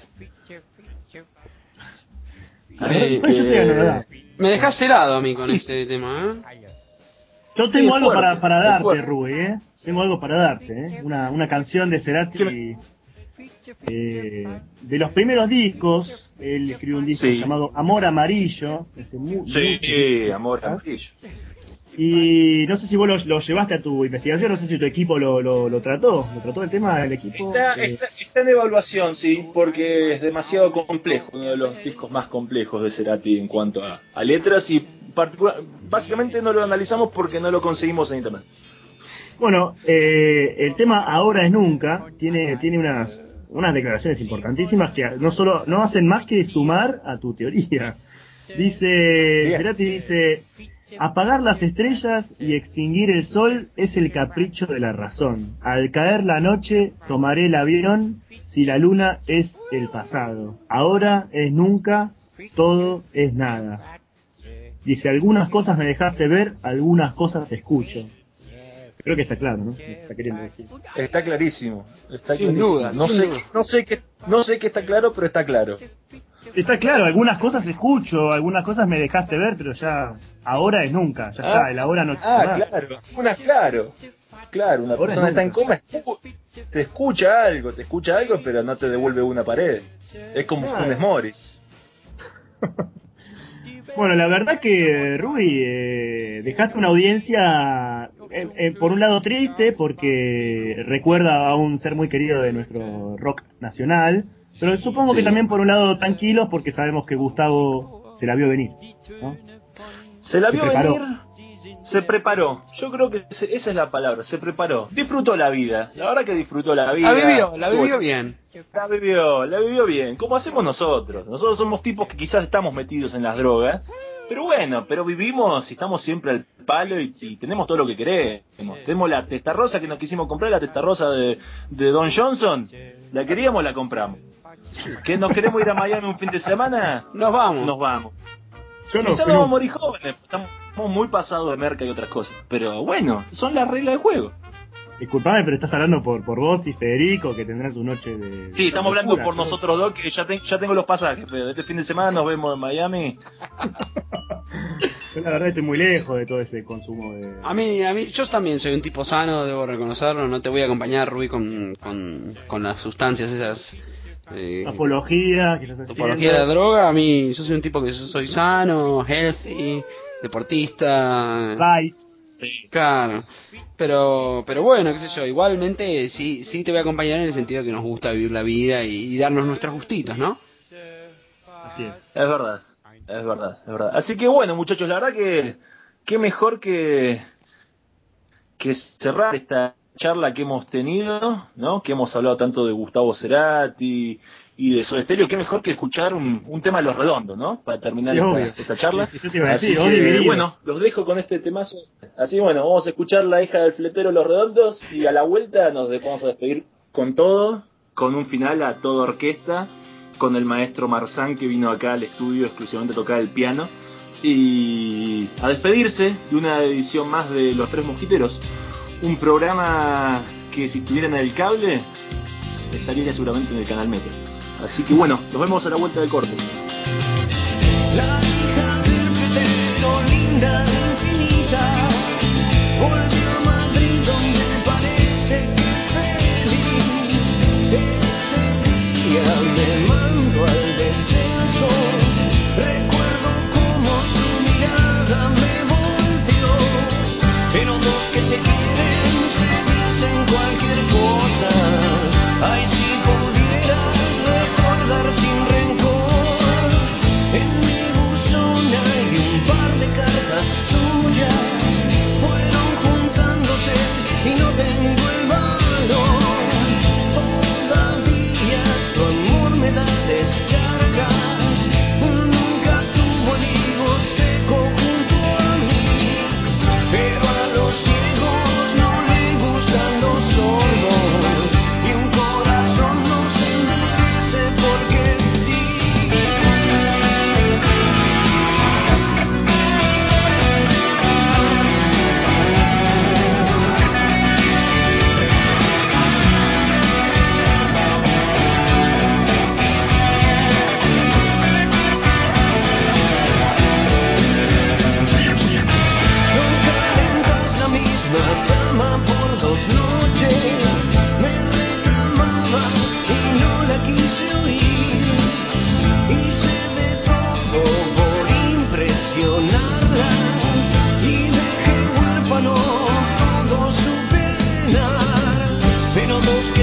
Así Eh, Yo te digo, no, no, que... no. Me dejas helado a mí con este tema, ¿eh? Yo tengo Sí, algo fuerte, para, para darte, fuerte. Rubí, ¿eh? Tengo algo para darte, ¿eh? Una, una canción de Cerati. Eh, de los primeros discos, él escribió un disco Sí. llamado Amor Amarillo. Hace mu- Sí, mucho tiempo amor atrás. amarillo. Y no sé si vos lo, lo llevaste a tu investigación, no sé si tu equipo lo, lo, lo trató. ¿Lo trató el tema del equipo? Está, Eh, está, está en evaluación, sí, porque es demasiado complejo, uno de los discos más complejos de Cerati en cuanto a, a letras y particular, básicamente no lo analizamos porque no lo conseguimos en internet. Bueno, eh, el tema Ahora es Nunca tiene, tiene unas, unas declaraciones importantísimas que no solo no hacen más que sumar a tu teoría. Dice, Bien. Cerati dice, apagar las estrellas y extinguir el sol es el capricho de la razón. Al caer la noche tomaré el avión si la luna es el pasado. Ahora es nunca, todo es nada. Dice, algunas cosas me dejaste ver, algunas cosas escucho. Creo que está claro, ¿no? Está queriendo decir. Está clarísimo, está Sin clarísimo. duda, no sin sé, duda. no sé qué, no sé qué está claro, pero está claro. Está claro, algunas cosas escucho, algunas cosas me dejaste ver, pero ya ahora es nunca, ya Ah, está, el ahora no existe ah, más. claro, una claro. Claro, una Ahora persona es está en nunca. coma, escu- te escucha algo, te escucha algo, pero no te devuelve una pared. Es como Claro. Funes Mori. Bueno, la verdad que, Rui, eh, dejaste una audiencia, eh, eh, por un lado triste, porque recuerda a un ser muy querido de nuestro rock nacional, pero supongo que Sí. también por un lado tranquilos, porque sabemos que Gustavo se la vio venir, ¿no? Se la Se vio preparó. venir, se preparó. Yo creo que ese- esa es la palabra, se preparó. Disfrutó la vida. La verdad que disfrutó la vida. La vivió, la vivió bien. La vivió, la vivió bien. Como hacemos nosotros. Nosotros somos tipos que quizás estamos metidos en las drogas. Pero bueno, pero vivimos y estamos siempre al palo y, y tenemos todo lo que queremos. Tenemos la testarrosa que nos quisimos comprar, la testarrosa de, de Don Johnson. La queríamos, la compramos. ¿Que nos queremos ir a Miami un fin de semana? Nos vamos. Nos vamos. Yo no, Quizás yo vamos a no- morir jóvenes, estamos muy pasados de merca y otras cosas. Pero bueno, son las reglas del juego. disculpame, pero estás hablando por, por vos y Federico, que tendrán su noche de... Sí, estamos hablando locura, por yo- nosotros dos, que ya, te- ya tengo los pasajes. Pero este fin de semana nos vemos en Miami. Yo la verdad estoy muy lejos de todo ese consumo de... A mí, a mí, yo también soy un tipo sano, debo reconocerlo. No te voy a acompañar, Rui, con, con, con las sustancias esas. Eh, Apología, que estás haciendo. apología de la droga. A mí, yo soy un tipo que yo soy sano, healthy, deportista. Light. Claro. Pero, pero bueno, qué sé yo. Igualmente, sí, sí te voy a acompañar en el sentido que nos gusta vivir la vida y, y darnos nuestros gustitos, ¿no? Así es. Es verdad, es verdad, es verdad. Así que bueno, muchachos, la verdad que qué mejor que, que cerrar esta charla que hemos tenido, ¿no? Que hemos hablado tanto de Gustavo Cerati y de Soda Stereo, qué mejor que escuchar un, un tema de Los Redondos, ¿no? Para terminar Sí, esta, obvio. esta charla. Sí, sí, yo te iba a Así decir, que, Os Divididos. bueno, los dejo con este temazo. Así bueno, vamos a escuchar La hija del fletero Los Redondos y a la vuelta nos de- vamos a despedir con todo, con un final a toda orquesta, con el maestro Marzán que vino acá al estudio exclusivamente a tocar el piano y a despedirse de una edición más de Los Tres Mosquiteros, un programa que si estuviera en el cable estaría seguramente en el canal Metro. Así que bueno, nos vemos a la vuelta del corte. La hija del fletero, linda, infinita, volvió a Madrid donde parece que es feliz. Ese día me mandó al descenso, recuerdo cómo su mirada me volteó. Pero dos que se quieren se dicen cualquier cosa. Ay, si pudiera recordar sin rencor, en mi buzón hay un par de cartas suyas, fueron juntándose y no tengo el valor. Todavía su amor me da descargas, nunca tuvo el higo seco junto a mí, pero a los ciegos no le gustan los sordos y un corazón no se endurece porque sí.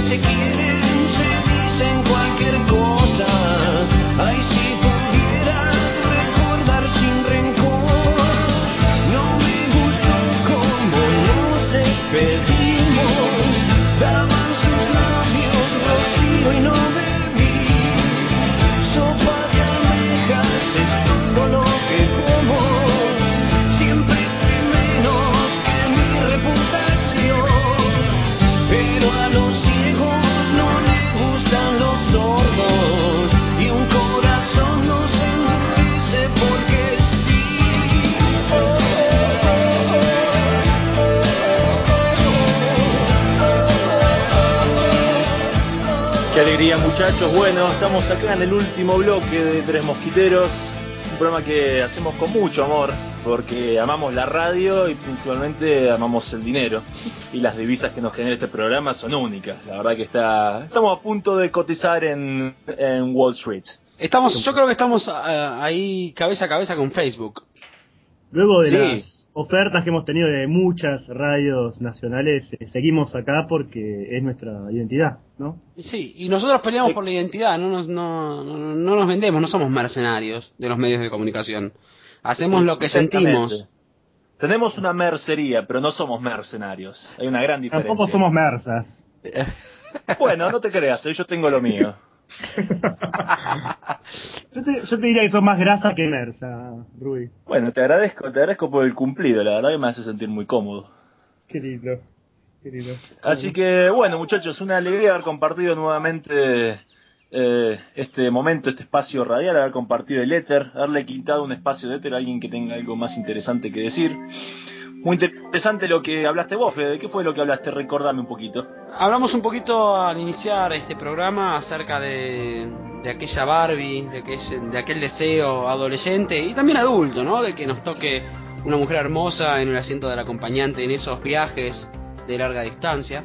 se quieren, se dicen cualquier cosa. Ay, si pudieras recordar sin rencor. No me gustó cómo nos despedimos. Daban sus labios rocío y no bebí. Sopa de almejas es todo lo que como. Siempre fui menos que mi reputación. Pero a los ciegos no les gustan los sordos. Y un corazón no se endurece porque sí. Oh, oh, oh, oh. Qué alegría, muchachos. Bueno, estamos acá en el último bloque de Tres Mosquiteros, un programa que hacemos con mucho amor, porque amamos la radio y principalmente amamos el dinero. Y las divisas que nos genera este programa son únicas. La verdad que está, estamos a punto de cotizar en, en Wall Street. Estamos, yo creo que estamos uh, ahí cabeza a cabeza con Facebook. Luego de Sí. las ofertas que hemos tenido de muchas radios nacionales, eh, seguimos acá porque es nuestra identidad, ¿no? Sí, y nosotros peleamos por la identidad, no nos, no, no, no nos vendemos, no somos mercenarios de los medios de comunicación. Hacemos lo que Exactamente. sentimos. Tenemos una mercería, pero no somos mercenarios. Hay una gran diferencia. Tampoco somos mersas. Bueno, no te creas, yo tengo lo mío. yo, te, yo te diría que sos más grasa que mersa, Rui. Bueno, te agradezco, te agradezco por el cumplido, la verdad que me hace sentir muy cómodo. Qué lindo, qué lindo. Así que, bueno, muchachos, una alegría haber compartido nuevamente eh, este momento, este espacio radial, haber compartido el éter, haberle quitado un espacio de éter a alguien que tenga algo más interesante que decir. Muy interesante lo que hablaste vos, Fede. ¿Qué fue lo que hablaste? Recordame un poquito. Hablamos un poquito al iniciar este programa acerca de, de aquella Barbie, de aquel, de aquel deseo adolescente y también adulto, ¿no? De que nos toque una mujer hermosa en el asiento del acompañante en esos viajes de larga distancia.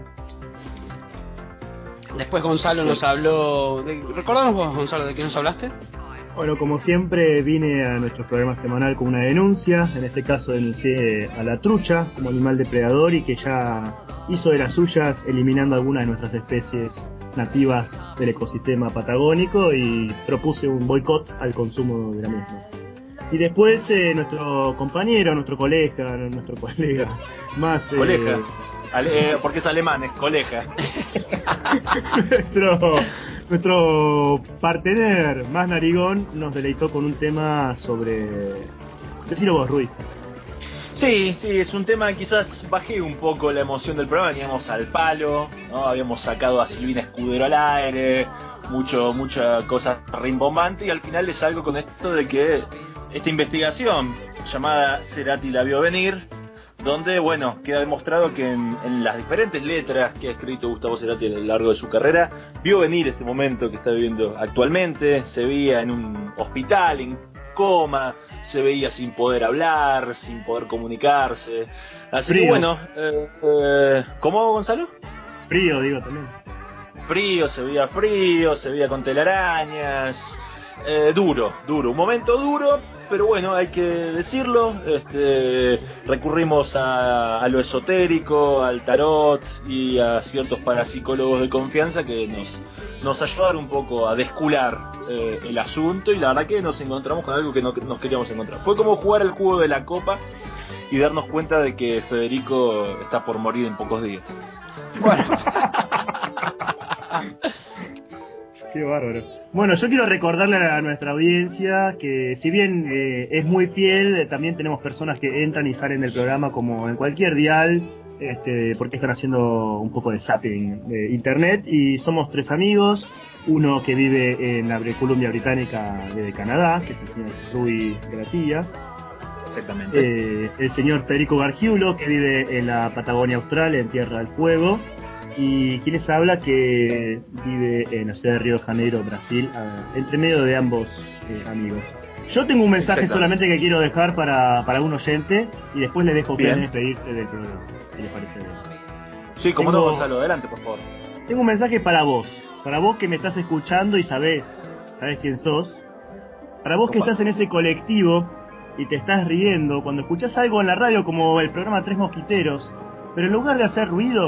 Después Gonzalo sí. nos habló... De, ¿Recordanos vos, Gonzalo, de qué nos hablaste? Bueno, como siempre vine a nuestro programa semanal con una denuncia. En este caso denuncié a la trucha como animal depredador y que ya hizo de las suyas eliminando algunas de nuestras especies nativas del ecosistema patagónico y propuse un boicot al consumo de la misma. Y después eh, nuestro compañero, nuestro colega, nuestro colega más... Colega, eh, Ale, porque es alemán, es colega. nuestro... Nuestro partener más narigón nos deleitó con un tema sobre... Decilo vos, Rui. Sí, sí, es un tema que quizás bajé un poco la emoción del programa, veníamos al palo, ¿no? Habíamos sacado a Silvina Escudero al aire, mucho, mucha cosa rimbombante, y al final les salgo con esto de que esta investigación llamada Cerati la vio venir, donde, bueno, queda demostrado que en, en las diferentes letras que ha escrito Gustavo Cerati a lo largo de su carrera, vio venir este momento que está viviendo actualmente, se veía en un hospital, en coma, se veía sin poder hablar, sin poder comunicarse, así frío. que bueno, eh, eh, ¿cómo, Gonzalo? Frío, digo también. Frío, se veía frío, se veía con telarañas, eh, duro, duro, un momento duro, pero bueno, hay que decirlo, este, recurrimos a, a lo esotérico, al tarot y a ciertos parapsicólogos de confianza que nos, nos ayudaron un poco a descular eh, el asunto, y la verdad que nos encontramos con algo que no nos queríamos encontrar. Fue como jugar el juego de la copa y darnos cuenta de que Federico está por morir en pocos días. Bueno. Qué bárbaro. Bueno, yo quiero recordarle a nuestra audiencia que si bien eh, es muy fiel, eh, también tenemos personas que entran y salen del programa como en cualquier dial, este, porque están haciendo un poco de zapping de internet, y somos tres amigos, uno que vive en la Columbia Británica de Canadá, que es el señor Rui Gratilla. Exactamente. Eh, el señor Federico Gargiulo, que vive en la Patagonia Austral, en Tierra del Fuego. Y quien les habla, que vive en la ciudad de Río de Janeiro, Brasil, a, entre medio de ambos eh, amigos. Yo tengo un mensaje solamente que quiero dejar para, para un oyente, y después le dejo a ustedes despedirse del programa, si les parece bien. Sí, como tengo, no, Gonzalo, adelante, por favor. Tengo un mensaje para vos, para vos que me estás escuchando y sabés, sabés quién sos, para vos que Opa. estás en ese colectivo y te estás riendo cuando escuchás algo en la radio como el programa Tres Mosquiteros, pero en lugar de hacer ruido,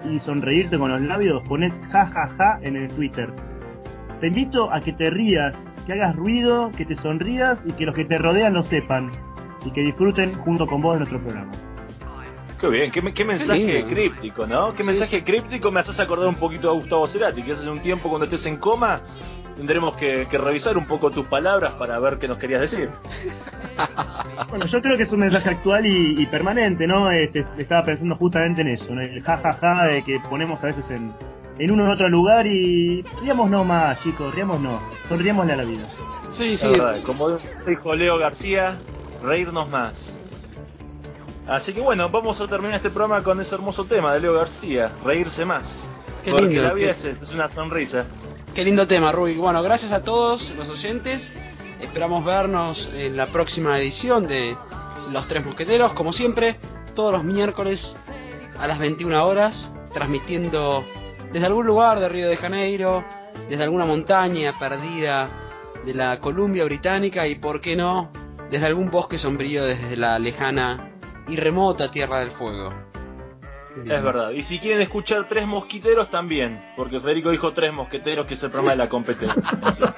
y sonreírte con los labios, pones jajaja ja, ja en el Twitter. Te invito a que te rías, que hagas ruido, que te sonrías y que los que te rodean lo sepan y que disfruten junto con vos de nuestro programa. Qué bien, qué, qué mensaje Qué lindo, críptico, ¿no? Qué Sí. mensaje críptico, me haces acordar un poquito a Gustavo Cerati, que hace un tiempo cuando estés en coma tendremos que, que revisar un poco tus palabras para ver qué nos querías decir. Bueno, yo creo que es un mensaje actual y, y permanente, ¿no? Este, estaba pensando justamente en eso, ¿no? El jajaja ja, ja, de que ponemos a veces en, en uno en otro lugar y riámonos más, chicos, riámonos, sonriémosle a la vida. Sí, sí. La verdad, como dijo Leo García, reírnos más. Así que bueno, vamos a terminar este programa con ese hermoso tema de Leo García, reírse más. Qué Porque lindo, la vida qué- es, es una sonrisa. Qué lindo tema, Rubik. Bueno, gracias a todos los oyentes. Esperamos vernos en la próxima edición de Los Tres Mosqueteros, como siempre, todos los miércoles a las veintiuna horas, transmitiendo desde algún lugar de Río de Janeiro, desde alguna montaña perdida de la Columbia Británica y, por qué no, desde algún bosque sombrío desde la lejana y remota Tierra del Fuego. Es verdad. Y si quieren escuchar Tres Mosquiteros también, porque Federico dijo Tres Mosqueteros, que es el programa de la competencia.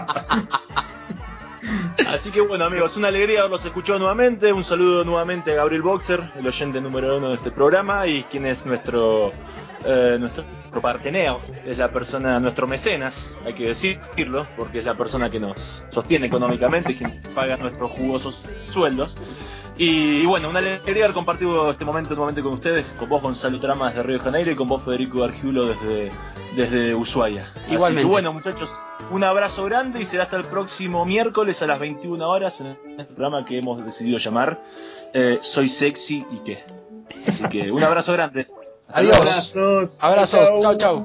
Así que bueno, amigos, una alegría haberlos escuchado nuevamente. Un saludo nuevamente a Gabriel Boxer, el oyente número uno de este programa y quien es nuestro eh, nuestro parteneo, es la persona, nuestro mecenas, hay que decirlo, porque es la persona que nos sostiene económicamente y quien paga nuestros jugosos sueldos. Y, y bueno, una alegría haber compartido este momento nuevamente con ustedes, con vos Gonzalo Trama desde Río de Janeiro y con vos Federico Gargiulo desde, desde Ushuaia. Igualmente. Así que bueno, muchachos, un abrazo grande y será hasta el próximo miércoles a las veintiuna horas en este programa que hemos decidido llamar eh, Soy Sexy y qué. Así que un abrazo grande. Adiós. Abrazos. Abrazos. Chau, Chau. chau.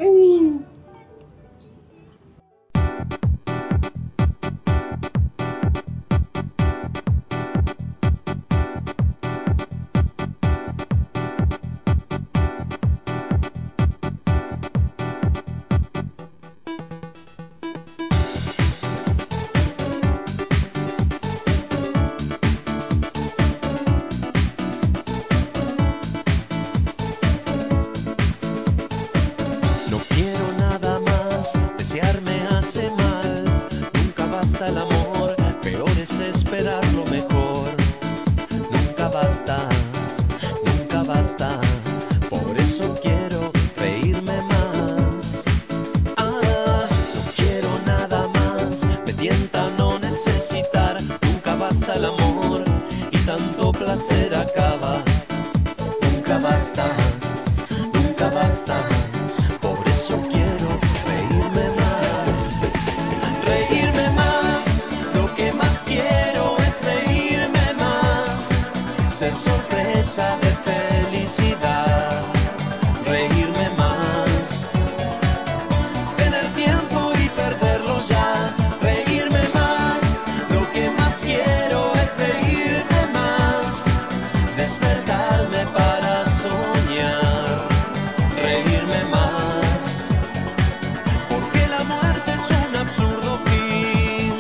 No quiero nada más, desear me hace mal. Nunca basta el amor, peor es esperar lo mejor. Nunca basta, nunca basta, por eso quiero reírme más. Ah, no quiero nada más, me tienta no necesitar. Nunca basta el amor y tanto placer acaba. Nunca basta, nunca basta. Por eso quiero reírme más, reírme más, lo que más quiero es reírme más, ser sorpresa de felicidad, reírme más, tener tiempo y perderlo ya, reírme más, lo que más quiero es reírme más, despertarme para soñar, reírme más, porque la muerte es un absurdo fin.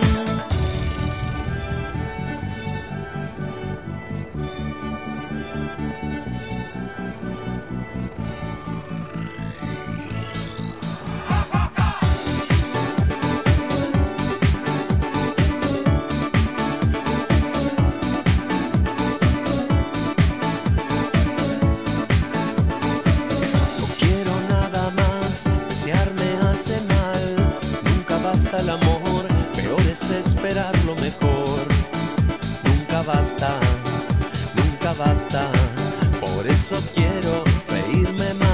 No quiero nada más, desear me hace mal. Nunca basta el amor, peor es esperar lo mejor. Nunca basta, nunca basta, por eso quiero reírme más.